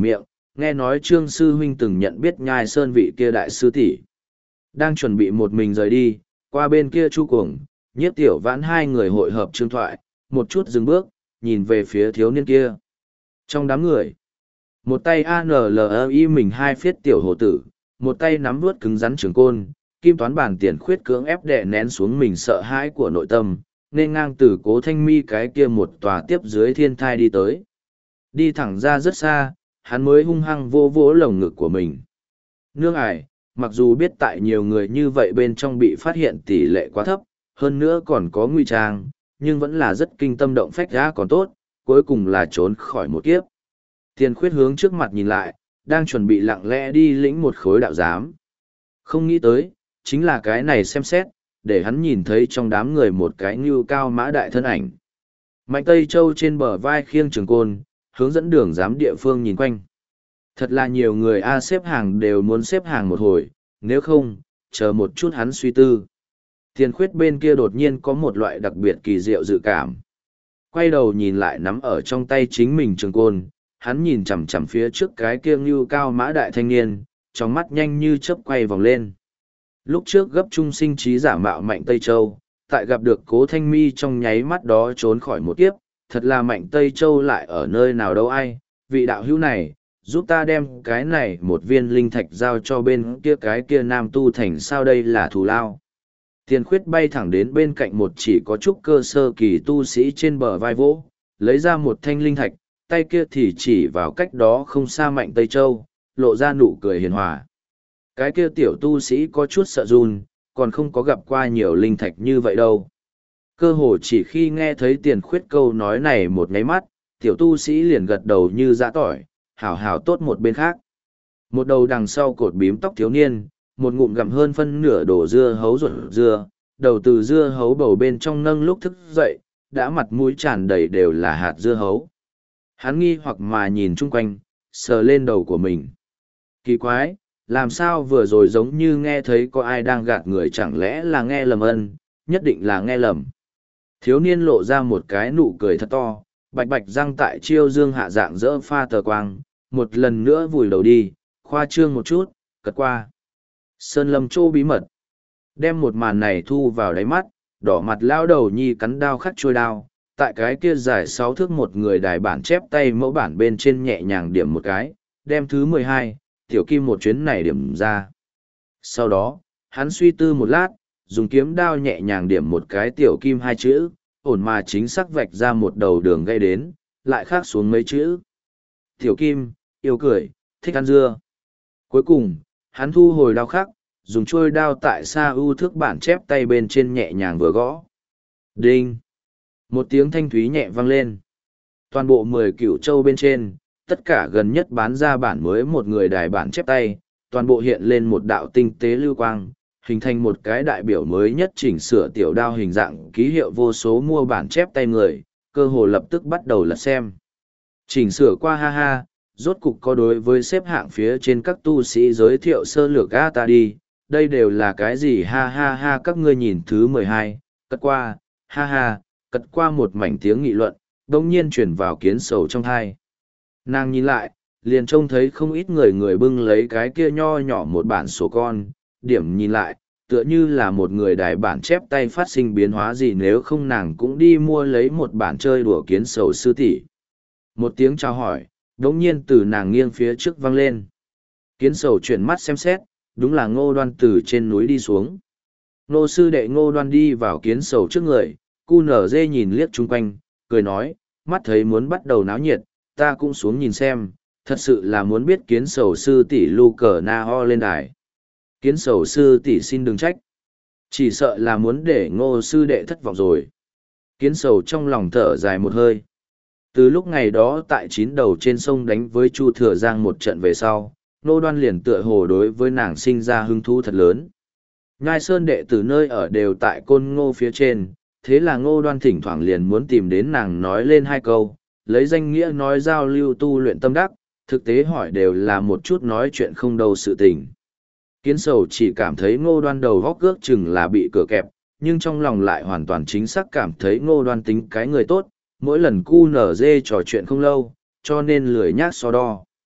A: nghe nói Trương Sư Huynh từng nhận biết Nhai Sơn vị kia đại sư tỷ. Đang chuẩn bị một mình rời đi, qua bên kia Chu Cuồng, Nhiếp Tiểu Vãn hai người hội hợp trương thoại, một chút dừng bước, nhìn về phía thiếu niên kia. Trong đám người, một tay a en lờ i mình hai phiết tiểu hồ tử, một tay nắm vuốt cứng rắn trường côn, kim toán bản tiền khuyết cưỡng ép đè nén xuống mình sợ hãi của nội tâm, nên ngang từ Cố Thanh Mi cái kia một tòa tiếp dưới thiên thai đi tới. Đi thẳng ra rất xa, hắn mới hung hăng vô vỗ lồng ngực của mình. Nương ải, mặc dù biết tại nhiều người như vậy bên trong bị phát hiện tỷ lệ quá thấp, hơn nữa còn có nguy trang, nhưng vẫn là rất kinh tâm động phách ra còn tốt, cuối cùng là trốn khỏi một kiếp. Tiền khuyết hướng trước mặt nhìn lại, đang chuẩn bị lặng lẽ đi lĩnh một khối đạo giám. Không nghĩ tới, chính là cái này xem xét, để hắn nhìn thấy trong đám người một cái ngưu cao mã đại thân ảnh. Mạnh Tây Châu trên bờ vai khiêng trường côn, hướng dẫn đường giám địa phương nhìn quanh. Thật là nhiều người A xếp hàng đều muốn xếp hàng một hồi, nếu không, chờ một chút hắn suy tư. Tiền khuyết bên kia đột nhiên có một loại đặc biệt kỳ diệu dự cảm. Quay đầu nhìn lại nắm ở trong tay chính mình trường côn, hắn nhìn chằm chằm phía trước cái kia ngưu cao mã đại thanh niên, trong mắt nhanh như chớp quay vòng lên. Lúc trước gấp trung sinh trí giả mạo Mạnh Tây Châu, tại gặp được Cố Thanh Mi trong nháy mắt đó trốn khỏi một kiếp, thật là Mạnh Tây Châu lại ở nơi nào đâu ai, vị đạo hữu này, giúp ta đem cái này một viên linh thạch giao cho bên kia cái kia nam tu thành sao đây là thù lao. Tiền khuyết bay thẳng đến bên cạnh một chỉ có chút cơ sơ kỳ tu sĩ trên bờ vai vỗ, lấy ra một thanh linh thạch, tay kia thì chỉ vào cách đó không xa Mạnh Tây Châu, lộ ra nụ cười hiền hòa. Cái kia tiểu tu sĩ có chút sợ run, còn không có gặp qua nhiều linh thạch như vậy đâu. Cơ hồ chỉ khi nghe thấy tiền khuyết câu nói này một nháy mắt, tiểu tu sĩ liền gật đầu như dã tỏi, hảo hảo tốt một bên khác. Một đầu đằng sau cột bím tóc thiếu niên, một ngụm gặm hơn phân nửa đổ dưa hấu ruột dưa, đầu từ dưa hấu bầu bên trong nâng lúc thức dậy, đã mặt mũi tràn đầy đều là hạt dưa hấu. Hắn nghi hoặc mà nhìn chung quanh, sờ lên đầu của mình. Kỳ quái, làm sao vừa rồi giống như nghe thấy có ai đang gạt người, chẳng lẽ là nghe lầm ân, nhất định là nghe lầm. Thiếu niên lộ ra một cái nụ cười thật to, bạch bạch răng tại chiêu dương hạ dạng dỡ pha tờ quang, một lần nữa vùi đầu đi, khoa trương một chút, cật qua. Sơn Lâm Châu bí mật. Đem một màn này thu vào đáy mắt, đỏ mặt lao đầu nhi cắn đao khắc trôi đao, tại cái kia dài sáu thước một người đài bản chép tay mẫu bản bên trên nhẹ nhàng điểm một cái, đem thứ mười hai, tiểu kim một chuyến này điểm ra. Sau đó, hắn suy tư một lát, dùng kiếm đao nhẹ nhàng điểm một cái tiểu kim hai chữ, ổn mà chính xác vạch ra một đầu đường gây đến, lại khác xuống mấy chữ. Tiểu kim, yêu cười, thích ăn dưa. Cuối cùng, hắn thu hồi đao khắc, dùng trôi đao tại xa ưu thước bản chép tay bên trên nhẹ nhàng vừa gõ. Đinh! Một tiếng thanh thúy nhẹ vang lên. Toàn bộ mười cửu châu bên trên, tất cả gần nhất bán ra bản mới một người đài bản chép tay, toàn bộ hiện lên một đạo tinh tế lưu quang, hình thành một cái đại biểu mới nhất chỉnh sửa tiểu đao hình dạng ký hiệu vô số mua bản chép tay người, cơ hồ lập tức bắt đầu lật xem. Chỉnh sửa qua ha ha, rốt cục có đối với xếp hạng phía trên các tu sĩ giới thiệu sơ lược a ta đi, đây đều là cái gì ha ha ha các ngươi nhìn thứ mười hai, cất qua, ha ha, cất qua một mảnh tiếng nghị luận, đồng nhiên chuyển vào kiến sầu trong hai. Nàng nhìn lại, liền trông thấy không ít người người bưng lấy cái kia nho nhỏ một bản sổ con, điểm nhìn lại, tựa như là một người đài bản chép tay phát sinh biến hóa gì nếu không nàng cũng đi mua lấy một bản chơi đùa kiến sầu sư tỷ. Một tiếng chào hỏi, đống nhiên từ nàng nghiêng phía trước vang lên. Kiến sầu chuyển mắt xem xét, đúng là Ngô Đoan từ trên núi đi xuống. Ngô sư đệ Ngô Đoan đi vào kiến sầu trước người, cu nở dê nhìn liếc chung quanh, cười nói, mắt thấy muốn bắt đầu náo nhiệt, ta cũng xuống nhìn xem, thật sự là muốn biết kiến sầu sư tỷ lu cờ na ho lên đài. Kiến sầu sư tỷ xin đừng trách. Chỉ sợ là muốn để Ngô sư đệ thất vọng rồi. Kiến sầu trong lòng thở dài một hơi. Từ lúc ngày đó tại chín đầu trên sông đánh với Chu Thừa Giang một trận về sau, Ngô Đoan liền tựa hồ đối với nàng sinh ra hứng thú thật lớn. Nhai Sơn đệ từ nơi ở đều tại Côn Ngô phía trên, thế là Ngô Đoan thỉnh thoảng liền muốn tìm đến nàng nói lên hai câu, lấy danh nghĩa nói giao lưu tu luyện tâm đắc, thực tế hỏi đều là một chút nói chuyện không đâu sự tình. Kiến sầu chỉ cảm thấy Ngô Đoan đầu góc ước chừng là bị cửa kẹp, nhưng trong lòng lại hoàn toàn chính xác cảm thấy Ngô Đoan tính cái người tốt, mỗi lần cu nở dê trò chuyện không lâu, cho nên lười nhác so đo.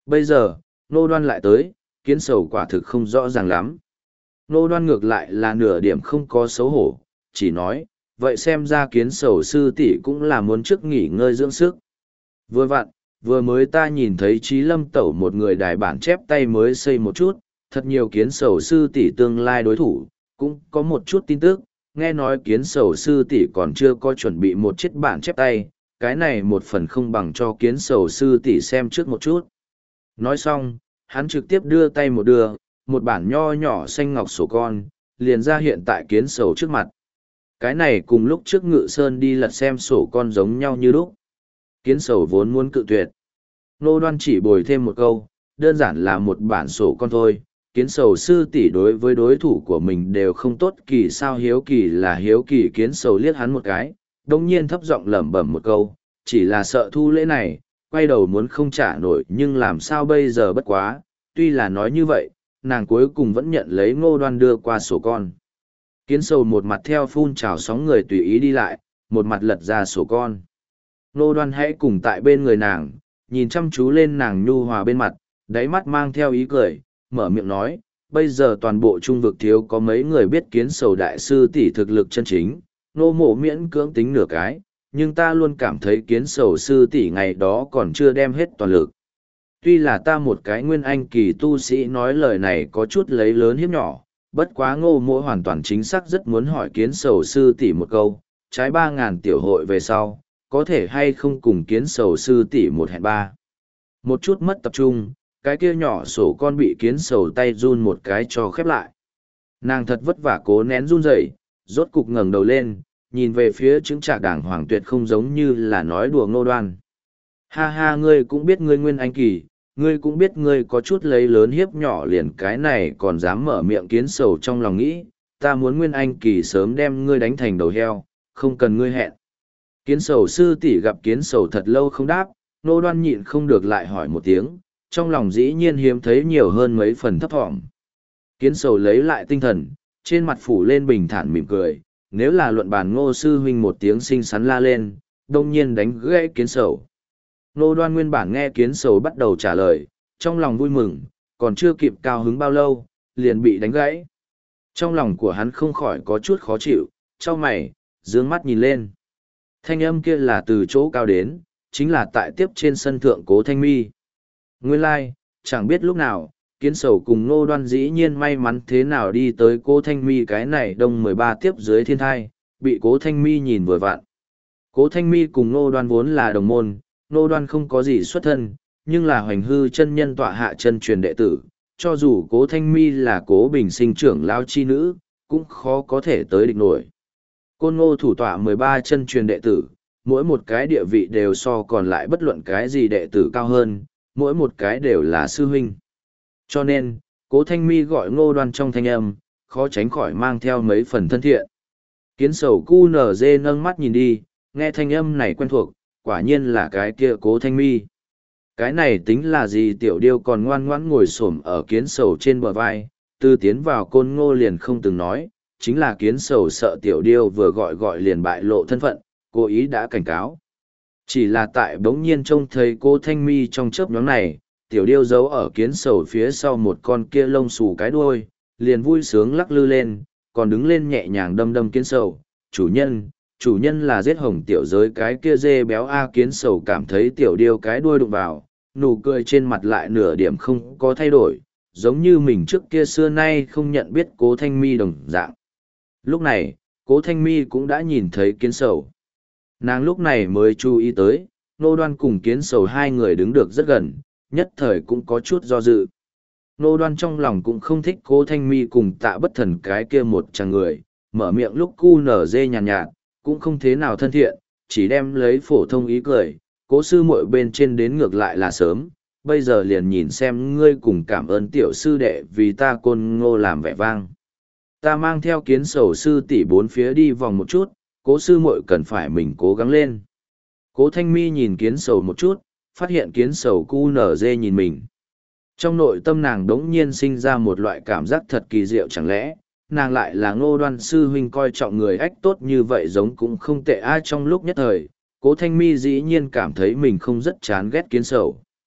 A: Bây giờ, Ngô Đoan lại tới, kiến sầu quả thực không rõ ràng lắm. Ngô Đoan ngược lại là nửa điểm không có xấu hổ, chỉ nói, vậy xem ra kiến sầu sư tỷ cũng là muốn trước nghỉ ngơi dưỡng sức. Vừa vặn, vừa mới ta nhìn thấy Trí Lâm Tẩu một người đài bản chép tay mới xây một chút, thật nhiều kiến sầu sư tỷ tương lai đối thủ, cũng có một chút tin tức, nghe nói kiến sầu sư tỷ còn chưa có chuẩn bị một chiếc bản chép tay, cái này một phần không bằng cho kiến sầu sư tỷ xem trước một chút. Nói xong, hắn trực tiếp đưa tay một đưa, một bản nho nhỏ xanh ngọc sổ con, liền ra hiện tại kiến sầu trước mặt. Cái này cùng lúc trước Ngự Sơn đi lật xem sổ con giống nhau như lúc. Kiến sầu vốn muốn cự tuyệt. Ngô Đoan chỉ bồi thêm một câu, đơn giản là một bản sổ con thôi. Kiến sầu sư tỷ đối với đối thủ của mình đều không tốt kỳ sao hiếu kỳ là hiếu kỳ. Kiến sầu liếc hắn một cái, đồng nhiên thấp giọng lẩm bẩm một câu, chỉ là sợ thu lễ này, quay đầu muốn không trả nổi nhưng làm sao bây giờ bất quá, tuy là nói như vậy, nàng cuối cùng vẫn nhận lấy Ngô Đoan đưa qua sổ con. Kiến sầu một mặt theo phun trào sóng người tùy ý đi lại, một mặt lật ra sổ con. Ngô Đoan hãy cùng tại bên người nàng, nhìn chăm chú lên nàng nhu hòa bên mặt, đáy mắt mang theo ý cười, mở miệng nói, bây giờ toàn bộ trung vực thiếu có mấy người biết kiến sầu đại sư tỷ thực lực chân chính, nô mộ miễn cưỡng tính nửa cái, nhưng ta luôn cảm thấy kiến sầu sư tỷ ngày đó còn chưa đem hết toàn lực. Tuy là ta một cái nguyên anh kỳ tu sĩ nói lời này có chút lấy lớn hiếp nhỏ, bất quá ngô mộ hoàn toàn chính xác rất muốn hỏi kiến sầu sư tỷ một câu, trái ba ngàn tiểu hội về sau, có thể hay không cùng kiến sầu sư tỷ một hẹn ba. Một chút mất tập trung, cái kia nhỏ sổ con bị kiến sầu tay run một cái cho khép lại. Nàng thật vất vả cố nén run rẩy, rốt cục ngẩng đầu lên, nhìn về phía chứng trạc đảng hoàng tuyệt không giống như là nói đùa Ngô Đoan. Ha ha, ngươi cũng biết ngươi nguyên anh kỳ, ngươi cũng biết ngươi có chút lấy lớn hiếp nhỏ liền cái này còn dám mở miệng kiến sầu trong lòng nghĩ, ta muốn nguyên anh kỳ sớm đem ngươi đánh thành đầu heo, không cần ngươi hẹn. Kiến sầu sư tỷ gặp kiến sầu thật lâu không đáp, Ngô Đoan nhịn không được lại hỏi một tiếng, trong lòng dĩ nhiên hiếm thấy nhiều hơn mấy phần thấp thỏm. Kiến sầu lấy lại tinh thần, trên mặt phủ lên bình thản mỉm cười, nếu là luận bàn Ngô sư huynh một tiếng xinh xắn la lên, đông nhiên đánh gãy kiến sầu. Ngô Đoan nguyên bản nghe kiến sầu bắt đầu trả lời, trong lòng vui mừng, còn chưa kịp cao hứng bao lâu, liền bị đánh gãy. Trong lòng của hắn không khỏi có chút khó chịu, chau mày, dương mắt nhìn lên. Thanh âm kia là từ chỗ cao đến, chính là tại tiếp trên sân thượng Cố Thanh Mi. Nguyên lai, like, chẳng biết lúc nào, kiến sầu cùng Ngô Đoan dĩ nhiên may mắn thế nào đi tới Cố Thanh Mi cái này đông mười ba tiếp dưới thiên thai, bị Cố Thanh Mi nhìn vừa vặn. Cố Thanh Mi cùng Ngô Đoan vốn là đồng môn, Ngô Đoan không có gì xuất thân, nhưng là hoành hư chân nhân tọa hạ chân truyền đệ tử, cho dù Cố Thanh Mi là Cố Bình sinh trưởng lao chi nữ, cũng khó có thể tới địch nổi. Côn Ngô thủ tọa mười ba chân truyền đệ tử, mỗi một cái địa vị đều so còn lại bất luận cái gì đệ tử cao hơn, mỗi một cái đều là sư huynh. Cho nên, Cố Thanh Mi gọi Ngô Đoan trong thanh âm, khó tránh khỏi mang theo mấy phần thân thiện. Kiến sầu cu nở dê nâng mắt nhìn đi, nghe thanh âm này quen thuộc, quả nhiên là cái kia Cố Thanh Mi. Cái này tính là gì tiểu điêu còn ngoan ngoãn ngồi xổm ở kiến sầu trên bờ vai, từ tiến vào Côn Ngô liền không từng nói, chính là kiến sầu sợ tiểu điêu vừa gọi gọi liền bại lộ thân phận, cố ý đã cảnh cáo. Chỉ là tại bỗng nhiên trông thấy Cố Thanh Mi trong chớp nhóm này, tiểu điêu giấu ở kiến sầu phía sau một con kia lông xù cái đuôi, liền vui sướng lắc lư lên, còn đứng lên nhẹ nhàng đâm đâm kiến sầu. Chủ nhân, chủ nhân là giết hồng tiểu giới cái kia dê béo A. Kiến sầu cảm thấy tiểu điêu cái đuôi đụng vào, nụ cười trên mặt lại nửa điểm không có thay đổi, giống như mình trước kia xưa nay không nhận biết Cố Thanh Mi đồng dạng. Lúc này, Cố Thanh Mi cũng đã nhìn thấy kiến sầu. Nàng lúc này mới chú ý tới, Ngô Đoan cùng kiến sầu hai người đứng được rất gần, nhất thời cũng có chút do dự. Ngô Đoan trong lòng cũng không thích Cố Thanh Mi cùng Tạ Bất Thần cái kia một chàng người, mở miệng lúc cu nở dê nhàn nhạt, nhạt, cũng không thế nào thân thiện, chỉ đem lấy phổ thông ý cười, Cố sư muội bên trên đến ngược lại là sớm, bây giờ liền nhìn xem ngươi cùng cảm ơn tiểu sư đệ vì ta Côn Ngô làm vẻ vang. Ta mang theo kiến sầu sư tỷ bốn phía đi vòng một chút, Cố sư muội cần phải mình cố gắng lên. Cố Thanh Mi nhìn kiến sầu một chút, phát hiện kiến sầu cu nở dê nhìn mình. Trong nội tâm nàng đống nhiên sinh ra một loại cảm giác thật kỳ diệu, chẳng lẽ, nàng lại là Ngô Đoan sư huynh coi trọng người ách tốt như vậy giống cũng không tệ ai. Trong lúc nhất thời, Cố Thanh Mi dĩ nhiên cảm thấy mình không rất chán ghét kiến sầu.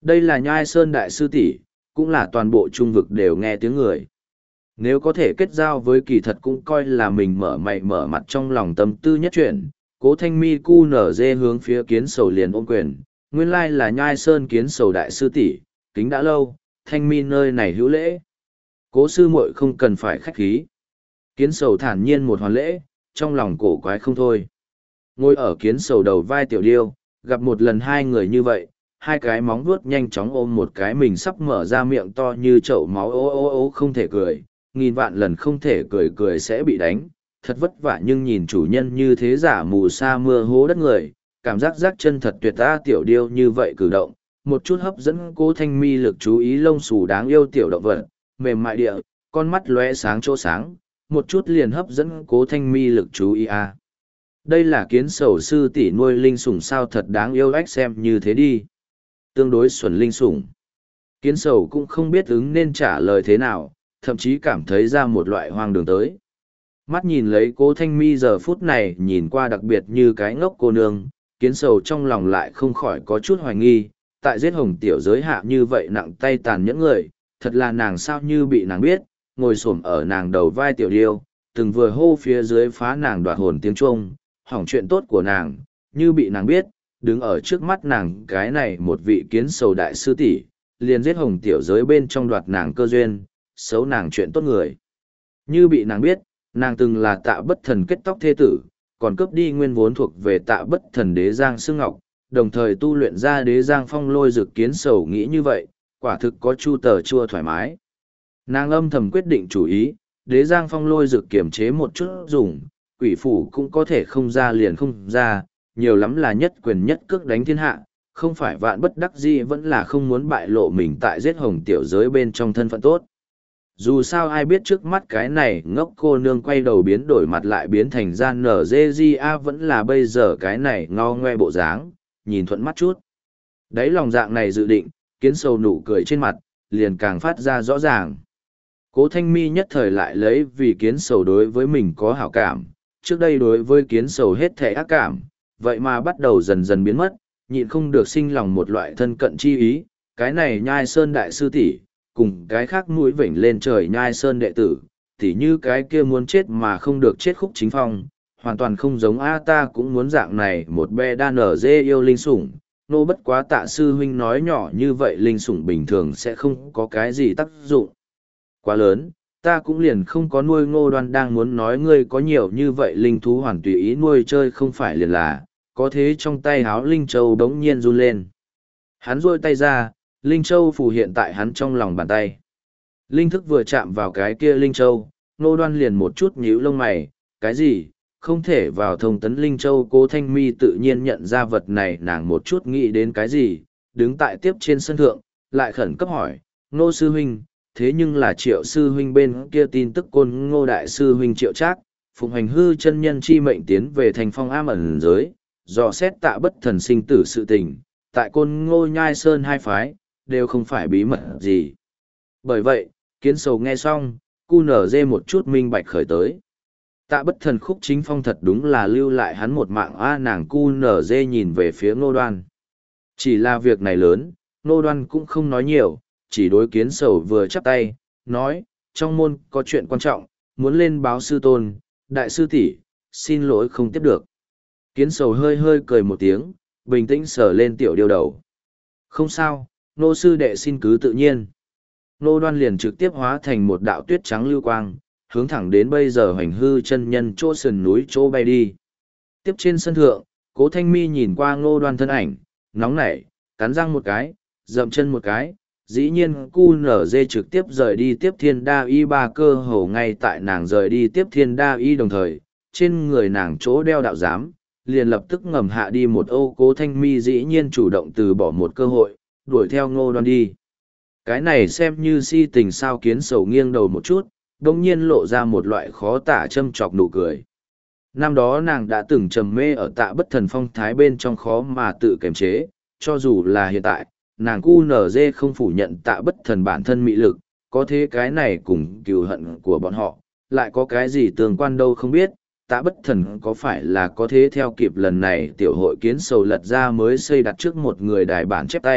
A: Đây là Nhai Sơn Đại Sư tỷ, cũng là toàn bộ trung vực đều nghe tiếng người. Nếu có thể kết giao với kỳ thật cũng coi là mình mở mày mở mặt trong lòng tâm tư nhất chuyện. Cố Thanh Mi cu nở dê hướng phía Kiến Sầu liền ôm quyền, nguyên lai là Nhai Sơn Kiến Sầu Đại Sư tỷ, kính đã lâu, Thanh Mi nơi này hữu lễ. Cố sư muội không cần phải khách khí. Kiến Sầu thản nhiên một hoàn lễ, trong lòng cổ quái không thôi. Ngồi ở Kiến Sầu đầu vai Tiểu Điêu, gặp một lần hai người như vậy, hai cái móng vuốt nhanh chóng ôm một cái mình sắp mở ra miệng to như chậu máu ô ô ô không thể cười, nghìn vạn lần không thể cười cười sẽ bị đánh, thật vất vả nhưng nhìn chủ nhân như thế giả mù sa mưa hố đất người, cảm giác rác chân thật tuyệt ta. Tiểu Điêu như vậy cử động, một chút hấp dẫn Cố Thanh Mi lực chú ý. Lông xù đáng yêu tiểu động vật, mềm mại địa, con mắt lóe sáng chỗ sáng, một chút liền hấp dẫn Cố Thanh Mi lực chú ý a. À. Đây là Kiến Sầu sư tỷ nuôi linh sủng sao, thật đáng yêu, ách xem như thế đi. Tương đối xuẩn linh sủng. Kiến Sầu cũng không biết ứng nên trả lời thế nào, thậm chí cảm thấy ra một loại hoang đường tới. Mắt nhìn lấy Cố Thanh Mi giờ phút này nhìn qua đặc biệt như cái ngốc cô nương, Kiến Sầu trong lòng lại không khỏi có chút hoài nghi, tại giết hồng tiểu giới hạ như vậy nặng tay tàn nhẫn người, thật là nàng sao như bị nàng biết, ngồi xổm ở nàng đầu vai Tiểu Điêu, từng vừa hô phía dưới phá nàng đoạt hồn tiếng Trung, hỏng chuyện tốt của nàng, như bị nàng biết, đứng ở trước mắt nàng cái này một vị Kiến Sầu Đại Sư tỷ, liền giết hồng tiểu giới bên trong đoạt nàng cơ duyên, xấu nàng chuyện tốt người. Như bị nàng biết, nàng từng là Tạ Bất Thần kết tóc thê tử, còn cướp đi nguyên vốn thuộc về Tạ Bất Thần đế giang xương ngọc, đồng thời tu luyện ra đế giang phong lôi dực. Kiến Sầu nghĩ như vậy, quả thực có chu tờ chua thoải mái. Nàng âm thầm quyết định chủ ý, đế giang phong lôi dực kiểm chế một chút dùng, quỷ phủ cũng có thể không ra liền không ra, nhiều lắm là nhất quyền nhất cước đánh thiên hạ, không phải vạn bất đắc dĩ vẫn là không muốn bại lộ mình tại giết hồng tiểu giới bên trong thân phận tốt. Dù sao ai biết trước mắt cái này ngốc cô nương quay đầu biến đổi mặt lại biến thành gian nở dê di a vẫn là bây giờ cái này ngao ngoe bộ dáng, nhìn thuận mắt chút. Đấy lòng dạng này dự định, Kiến Sầu nụ cười trên mặt, liền càng phát ra rõ ràng. Cố Thanh Mi nhất thời lại lấy vì Kiến Sầu đối với mình có hảo cảm, trước đây đối với Kiến Sầu hết thể ác cảm, vậy mà bắt đầu dần dần biến mất, nhịn không được sinh lòng một loại thân cận chi ý, cái này Nhai Sơn Đại Sư tỷ, cùng cái khác mũi vểnh lên trời Nhai Sơn đệ tử, tỉ như cái kia muốn chết mà không được chết Khúc Chính Phong, hoàn toàn không giống a. Ta cũng muốn dạng này một be đa nở dê yêu linh sủng, nô bất quá Tạ sư huynh nói nhỏ như vậy linh sủng bình thường sẽ không có cái gì tác dụng quá lớn, ta cũng liền không có nuôi. Ngô Đoan đang muốn nói ngươi có nhiều như vậy linh thú hoàn tùy ý nuôi chơi không phải liền là, có thế trong tay háo linh châu đống nhiên run lên. Hắn rôi tay ra, linh châu phù hiện tại hắn trong lòng bàn tay. Linh thức vừa chạm vào cái kia linh châu, Ngô Đoan liền một chút nhíu lông mày, cái gì, không thể vào thông tấn linh châu. Cố Thanh Mi tự nhiên nhận ra vật này, nàng một chút nghĩ đến cái gì, đứng tại tiếp trên sân thượng, lại khẩn cấp hỏi, Ngô sư huynh, thế nhưng là Triệu sư huynh bên kia tin tức Côn Ngô đại sư huynh Triệu Trác, phụng hành hư chân nhân chi mệnh tiến về thành phong am ẩn giới, dò xét Tạ Bất Thần sinh tử sự tình, tại Côn Ngô Nhai Sơn hai phái, đều không phải bí mật gì. Bởi vậy, Kiến Sầu nghe xong, cu nở dê một chút minh bạch khởi tới. Tạ Bất Thần Khúc Chính Phong thật đúng là lưu lại hắn một mạng a. Nàng cu nở dê nhìn về phía Ngô Đoan. Chỉ là việc này lớn, Ngô Đoan cũng không nói nhiều, chỉ đối Kiến Sầu vừa chắp tay, nói, trong môn có chuyện quan trọng, muốn lên báo sư tôn, đại sư tỷ, xin lỗi không tiếp được. Kiến Sầu hơi hơi cười một tiếng, bình tĩnh sờ lên Tiểu Điêu đầu. Không sao, nô sư đệ xin cứ tự nhiên. Nô Đoan liền trực tiếp hóa thành một đạo tuyết trắng lưu quang, hướng thẳng đến bây giờ Hoành Hư chân nhân chỗ sườn núi chỗ bay đi. Tiếp trên sân thượng, Cố Thanh Mi nhìn qua Ngô Đoan thân ảnh, nóng nảy, cắn răng một cái, dậm chân một cái, dĩ nhiên cu nở dê trực tiếp rời đi tiếp thiên đa y. Ba cơ hồ ngay tại nàng rời đi tiếp thiên đa y đồng thời, trên người nàng chỗ đeo đạo giám, liền lập tức ngầm hạ đi một ô. Cố Thanh Mi dĩ nhiên chủ động từ bỏ một cơ hội, đuổi theo Ngô Đoan đi. Cái này xem như si tình sao. Kiến Sầu nghiêng đầu một chút, đồng nhiên lộ ra một loại khó tả châm chọc nụ cười. Năm đó nàng đã từng trầm mê ở Tạ Bất Thần phong thái bên trong khó mà tự kiềm chế, cho dù là hiện tại, nàng cu nở dê không phủ nhận Tạ Bất Thần bản thân mị lực, có thế cái này cùng cừu hận của bọn họ, lại có cái gì tương quan đâu không biết. Tạ Bất Thần có phải là có thế theo kịp lần này tiểu hội Kiến Sầu lật ra mới xây đặt trước một người đài bản chép tay,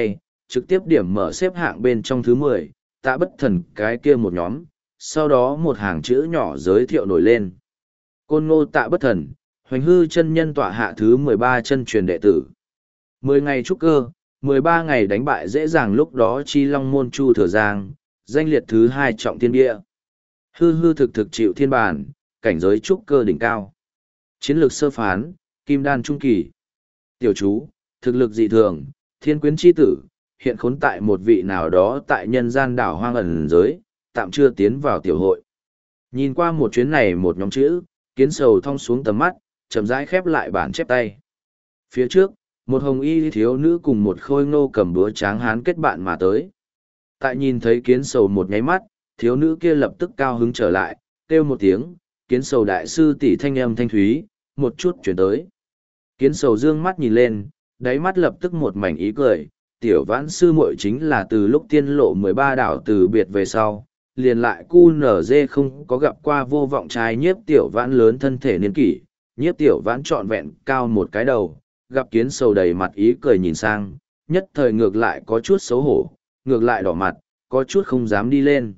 A: trực tiếp điểm mở xếp hạng bên trong thứ mười, tạ bất thần cái kia một nhóm, sau đó một hàng chữ nhỏ giới thiệu nổi lên. Côn Ngô tạ bất thần, hoành hư chân nhân tọa hạ thứ mười ba chân truyền đệ tử. Mười ngày trúc cơ, mười ba ngày đánh bại dễ dàng lúc đó chi long môn chu thừa giang, danh liệt thứ hai trọng thiên địa. Hư hư thực thực chịu thiên bản, cảnh giới trúc cơ đỉnh cao. Chiến lược sơ phán, kim đan trung kỳ. Tiểu chú, thực lực dị thường, thiên quyến chi tử, hiện khốn tại một vị nào đó tại nhân gian đảo hoang ẩn giới, tạm chưa tiến vào tiểu hội. Nhìn qua một chuyến này một nhóm chữ, Kiến Sầu thong xuống tầm mắt, chậm rãi khép lại bản chép tay. Phía trước, một hồng y thiếu nữ cùng một khôi ngô cầm búa tráng hán kết bạn mà tới. Tại nhìn thấy Kiến Sầu một nháy mắt, thiếu nữ kia lập tức cao hứng trở lại, kêu một tiếng, Kiến Sầu đại sư tỷ thanh âm thanh thúy, một chút chuyển tới. Kiến Sầu dương mắt nhìn lên, đáy mắt lập tức một mảnh ý cười, tiểu vãn sư muội chính là từ lúc tiên lộ mười ba đảo từ biệt về sau, liền lại cu nở dê không có gặp qua vô vọng trai nhiếp tiểu vãn lớn thân thể niên kỷ, nhiếp tiểu vãn trọn vẹn cao một cái đầu, gặp Kiến Sầu đầy mặt ý cười nhìn sang, nhất thời ngược lại có chút xấu hổ, ngược lại đỏ mặt, có chút không dám đi lên.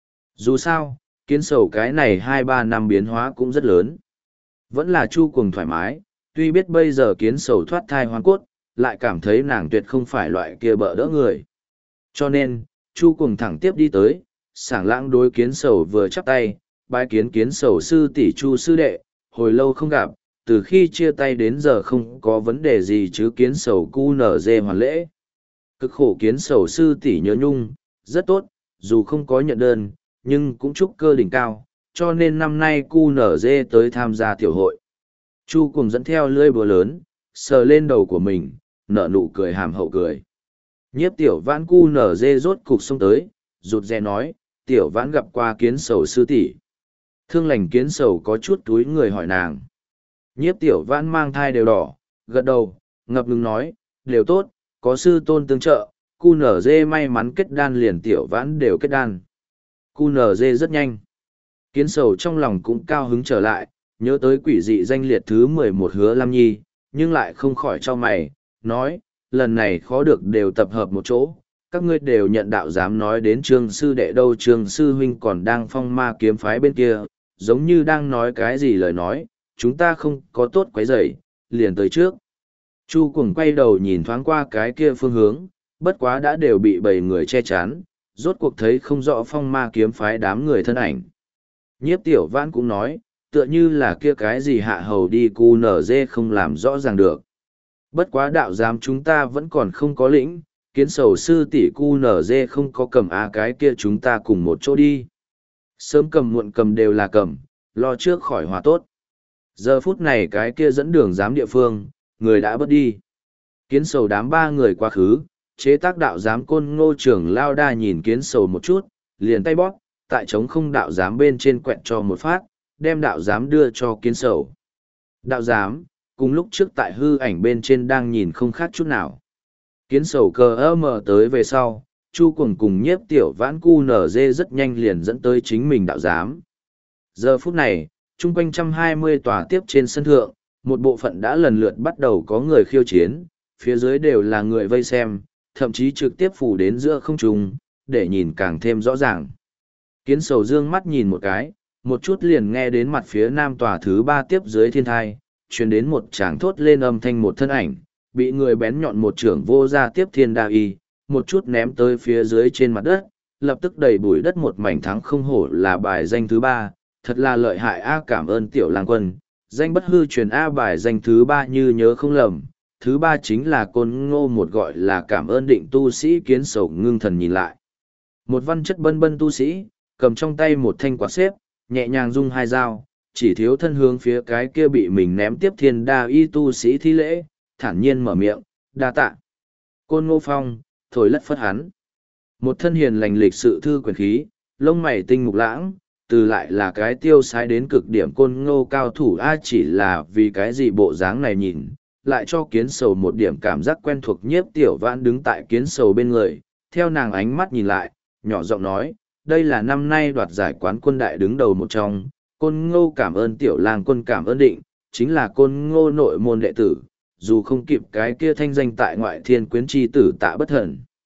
A: Dù sao, Kiến Sầu cái này hai ba năm biến hóa cũng rất lớn. Vẫn là Chu Cuồng thoải mái, tuy biết bây giờ Kiến Sầu thoát thai hoang cốt, lại cảm thấy nàng tuyệt không phải loại kia bỡ đỡ người. Cho nên, Chu Cuồng thẳng tiếp đi tới, sảng lãng đối Kiến Sầu vừa chắp tay, bái kiến Kiến Sầu sư tỷ Chu sư đệ, hồi lâu không gặp, từ khi chia tay đến giờ không có vấn đề gì chứ. Kiến Sầu cu nở dê hoàn lễ. Cực khổ Kiến Sầu sư tỷ nhớ nhung, rất tốt, dù không có nhận đơn, nhưng cũng chúc cơ đỉnh cao, cho nên năm nay cu nở dê tới tham gia tiểu hội. Chu Cuồng dẫn theo lưỡi búa lớn, sờ lên đầu của mình, nở nụ cười hàm hậu cười. Nhiếp tiểu vãn cu nở dê rốt cục xông tới, rụt rè nói, tiểu vãn gặp qua Kiến Sầu sư tỷ. Thương lành Kiến Sầu có chút túi người hỏi nàng. Nhiếp tiểu vãn mang thai đều đỏ, gật đầu, ngập ngừng nói, đều tốt, có sư tôn tương trợ, cu nở dê may mắn kết đan liền tiểu vãn đều kết đan. Cu nở dê rất nhanh. Kiến Sầu trong lòng cũng cao hứng trở lại, nhớ tới quỷ dị danh liệt thứ mười một Hứa Lam Nhi, nhưng lại không khỏi cho mày, nói, lần này khó được đều tập hợp một chỗ, các ngươi đều nhận đạo dám nói đến Trương sư đệ đâu. Trương sư huynh còn đang phong ma kiếm phái bên kia, giống như đang nói cái gì lời nói, chúng ta không có tốt quấy rầy, liền tới trước. Chu Cuồng quay đầu nhìn thoáng qua cái kia phương hướng, bất quá đã đều bị bầy người che chắn, rốt cuộc thấy không rõ phong ma kiếm phái đám người thân ảnh. Nhiếp tiểu vãn cũng nói, tựa như là kia cái gì hạ hầu đi cu nở dê không làm rõ ràng được. Bất quá đạo giám chúng ta vẫn còn không có lĩnh, Kiến Sầu sư tỷ cu nở dê không có cầm a cái kia chúng ta cùng một chỗ đi. Sớm cầm muộn cầm đều là cầm, lo trước khỏi hòa tốt. Giờ phút này cái kia dẫn đường giám địa phương, người đã bớt đi. Kiến Sầu đám ba người quá khứ, chế tác đạo giám Côn Ngô trưởng lao đa nhìn Kiến Sầu một chút, liền tay bóp, tại trống không đạo giám bên trên quẹt cho một phát, đem đạo giám đưa cho Kiến Sầu. Đạo giám, cùng lúc trước tại hư ảnh bên trên đang nhìn không khác chút nào. Kiến Sầu cờ ơ mờ tới về sau, Chu Cuồng cùng nhiếp tiểu vãn cu nở dê rất nhanh liền dẫn tới chính mình đạo giám. Giờ phút này, chung quanh trăm hai mươi tòa tiếp trên sân thượng, một bộ phận đã lần lượt bắt đầu có người khiêu chiến, phía dưới đều là người vây xem, thậm chí trực tiếp phủ đến giữa không trung, để nhìn càng thêm rõ ràng. Kiến Sầu dương mắt nhìn một cái, một chút liền nghe đến mặt phía nam tòa thứ ba tiếp dưới thiên thai, truyền đến một tràng thốt lên âm thanh một thân ảnh, bị người bén nhọn một trưởng vô ra tiếp thiên đa y, một chút ném tới phía dưới trên mặt đất, lập tức đầy bụi đất một mảnh thắng không hổ là bài danh thứ ba, thật là lợi hại a. Cảm ơn tiểu lang quân, danh bất hư truyền a. Bài danh thứ ba như nhớ không lầm, thứ ba chính là Côn Ngô một gọi là cảm ơn định tu sĩ. Kiến Sầu ngưng thần nhìn lại. Một văn chất bân bân tu sĩ, cầm trong tay một thanh quạt xếp, nhẹ nhàng rung hai dao, chỉ thiếu thân hướng phía cái kia bị mình ném tiếp thiên đa y tu sĩ thi lễ, thản nhiên mở miệng, đa tạ. Côn Ngô phong, thổi lất phất hắn. Một thân hiền lành lịch sự thư quyền khí, lông mày tinh mục lãng, từ lại là cái tiêu sái đến cực điểm Côn Ngô cao thủ a. Chỉ là vì cái gì bộ dáng này nhìn, lại cho Kiến Sầu một điểm cảm giác quen thuộc. Nhiếp tiểu vãn đứng tại Kiến Sầu bên người, theo nàng ánh mắt nhìn lại, nhỏ giọng nói, đây là năm nay đoạt giải quán quân đại đứng đầu một trong, Côn Ngô cảm ơn tiểu lang quân cảm ơn định, chính là Côn Ngô nội môn đệ tử, dù không kịp cái kia thanh danh tại ngoại thiên quyến chi tử Tạ bất thần.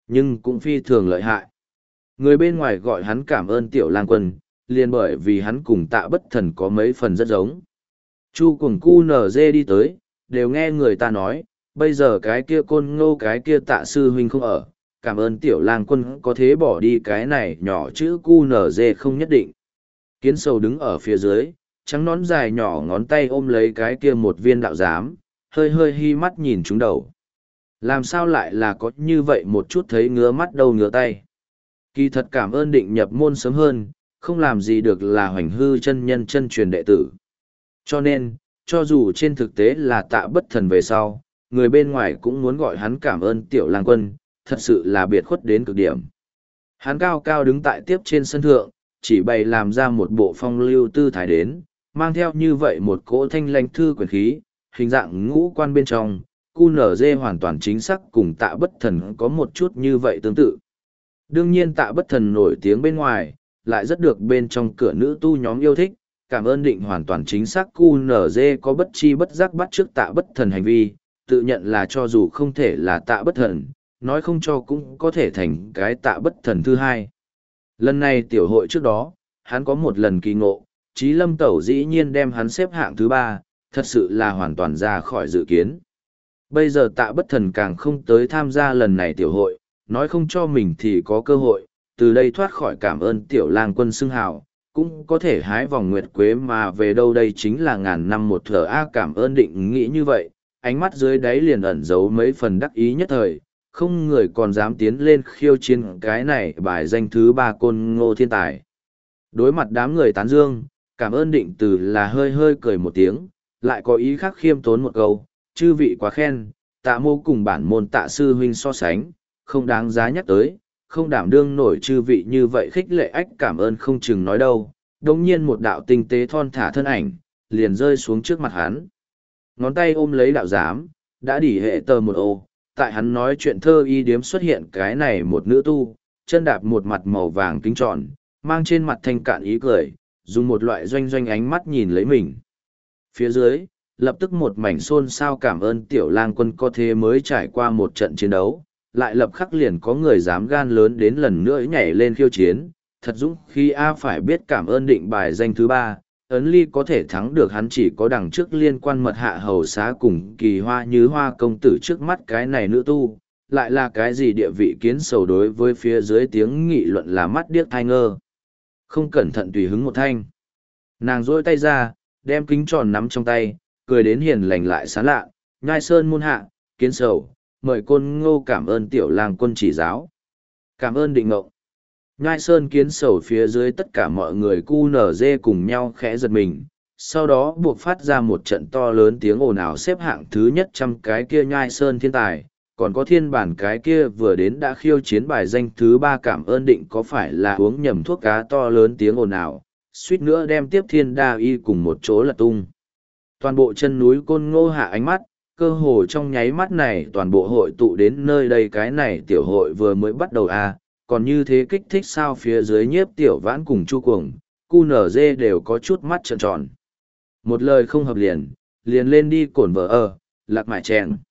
A: nhưng cũng phi thường lợi hại. Người bên ngoài gọi hắn cảm ơn tiểu lang quân, liền bởi vì hắn cùng tạ bất thần có mấy phần rất giống. Chu cùng cu nở dê đi tới, đều nghe người ta nói, bây giờ cái kia côn ngô cái kia tạ sư huynh không ở, cảm ơn tiểu lang quân có thế bỏ đi cái này nhỏ chữ cu nở dê không nhất định. Kiến sầu đứng ở phía dưới, trắng nón dài nhỏ ngón tay ôm lấy cái kia một viên đạo giám, hơi hơi hi mắt nhìn chúng đầu. Làm sao lại là có như vậy một chút thấy ngứa mắt đâu ngứa tay. Kỳ thật cảm ơn định nhập môn sớm hơn, không làm gì được là hoành hư chân nhân chân truyền đệ tử. Cho nên, cho dù trên thực tế là tạ bất thần về sau, người bên ngoài cũng muốn gọi hắn cảm ơn tiểu lang quân, thật sự là biệt khuất đến cực điểm. Hắn cao cao đứng tại tiếp trên sân thượng, chỉ bày làm ra một bộ phong lưu tư thái đến, mang theo như vậy một cỗ thanh lãnh thư quyền khí, hình dạng ngũ quan bên trong, cu nở dê hoàn toàn chính xác cùng tạ bất thần có một chút như vậy tương tự. Đương nhiên tạ bất thần nổi tiếng bên ngoài, lại rất được bên trong cửa nữ tu nhóm yêu thích, cảm ơn định hoàn toàn chính xác cu nở dê có bất chi bất giác bắt trước tạ bất thần hành vi, tự nhận là cho dù không thể là tạ bất thần, nói không cho cũng có thể thành cái tạ bất thần thứ hai. Lần này tiểu hội trước đó, hắn có một lần kỳ ngộ, Chí Lâm Tẩu dĩ nhiên đem hắn xếp hạng thứ ba, thật sự là hoàn toàn ra khỏi dự kiến. Bây giờ tạ bất thần càng không tới tham gia lần này tiểu hội, nói không cho mình thì có cơ hội, từ đây thoát khỏi cảm ơn tiểu lang quân xưng hào, cũng có thể hái vòng nguyệt quế mà về đâu đây chính là ngàn năm một thở a cảm ơn định nghĩ như vậy, ánh mắt dưới đáy liền ẩn giấu mấy phần đắc ý nhất thời, không người còn dám tiến lên khiêu chiến cái này bài danh thứ ba côn ngô thiên tài. Đối mặt đám người tán dương, cảm ơn định từ là hơi hơi cười một tiếng, lại có ý khác khiêm tốn một câu, chư vị quá khen, tạ mô cùng bản môn tạ sư huynh so sánh, không đáng giá nhắc tới, không đảm đương nổi chư vị như vậy khích lệ ách cảm ơn không chừng nói đâu. Đồng nhiên một đạo tinh tế thon thả thân ảnh, liền rơi xuống trước mặt hắn. Ngón tay ôm lấy đạo giám, đã đỉ hệ tờ một ô, tại hắn nói chuyện thơ y điếm xuất hiện cái này một nữ tu, chân đạp một mặt màu vàng kính tròn, mang trên mặt thanh cạn ý cười, dùng một loại doanh doanh ánh mắt nhìn lấy mình. Phía dưới, lập tức một mảnh xôn xao cảm ơn tiểu lang quân có thế mới trải qua một trận chiến đấu, lại lập khắc liền có người dám gan lớn đến lần nữa nhảy lên khiêu chiến, thật dũng khi A phải biết cảm ơn định bài danh thứ ba, ấn ly có thể thắng được hắn chỉ có đằng trước liên quan mật hạ hầu xá cùng kỳ hoa như hoa công tử trước mắt cái này nữ tu, lại là cái gì địa vị kiến sầu đối với phía dưới tiếng nghị luận là mắt điếc thai ngơ. Không cẩn thận tùy hứng một thanh. Nàng rôi tay ra, đem kính tròn nắm trong tay, cười đến hiền lành lại sán lạ, nhai sơn môn hạ, kiến sầu, mời côn ngô cảm ơn tiểu lang quân chỉ giáo. Cảm ơn định ngộng. Nhai sơn kiến sầu phía dưới tất cả mọi người cu nở dê cùng nhau khẽ giật mình, sau đó buộc phát ra một trận to lớn tiếng ồn ào xếp hạng thứ nhất trăm cái kia nhai sơn thiên tài, còn có thiên bản cái kia vừa đến đã khiêu chiến bài danh thứ ba cảm ơn định có phải là uống nhầm thuốc cá to lớn tiếng ồn ào, suýt nữa đem tiếp thiên đa y cùng một chỗ lật tung. Toàn bộ chân núi côn ngô hạ ánh mắt, cơ hồ trong nháy mắt này toàn bộ hội tụ đến nơi đây cái này tiểu hội vừa mới bắt đầu à, còn như thế kích thích sao phía dưới nhiếp tiểu vãn cùng chu cuồng, cu nở dê đều có chút mắt trợn tròn. Một lời không hợp liền, liền lên đi cổn vợ ở, lạc mại chèn.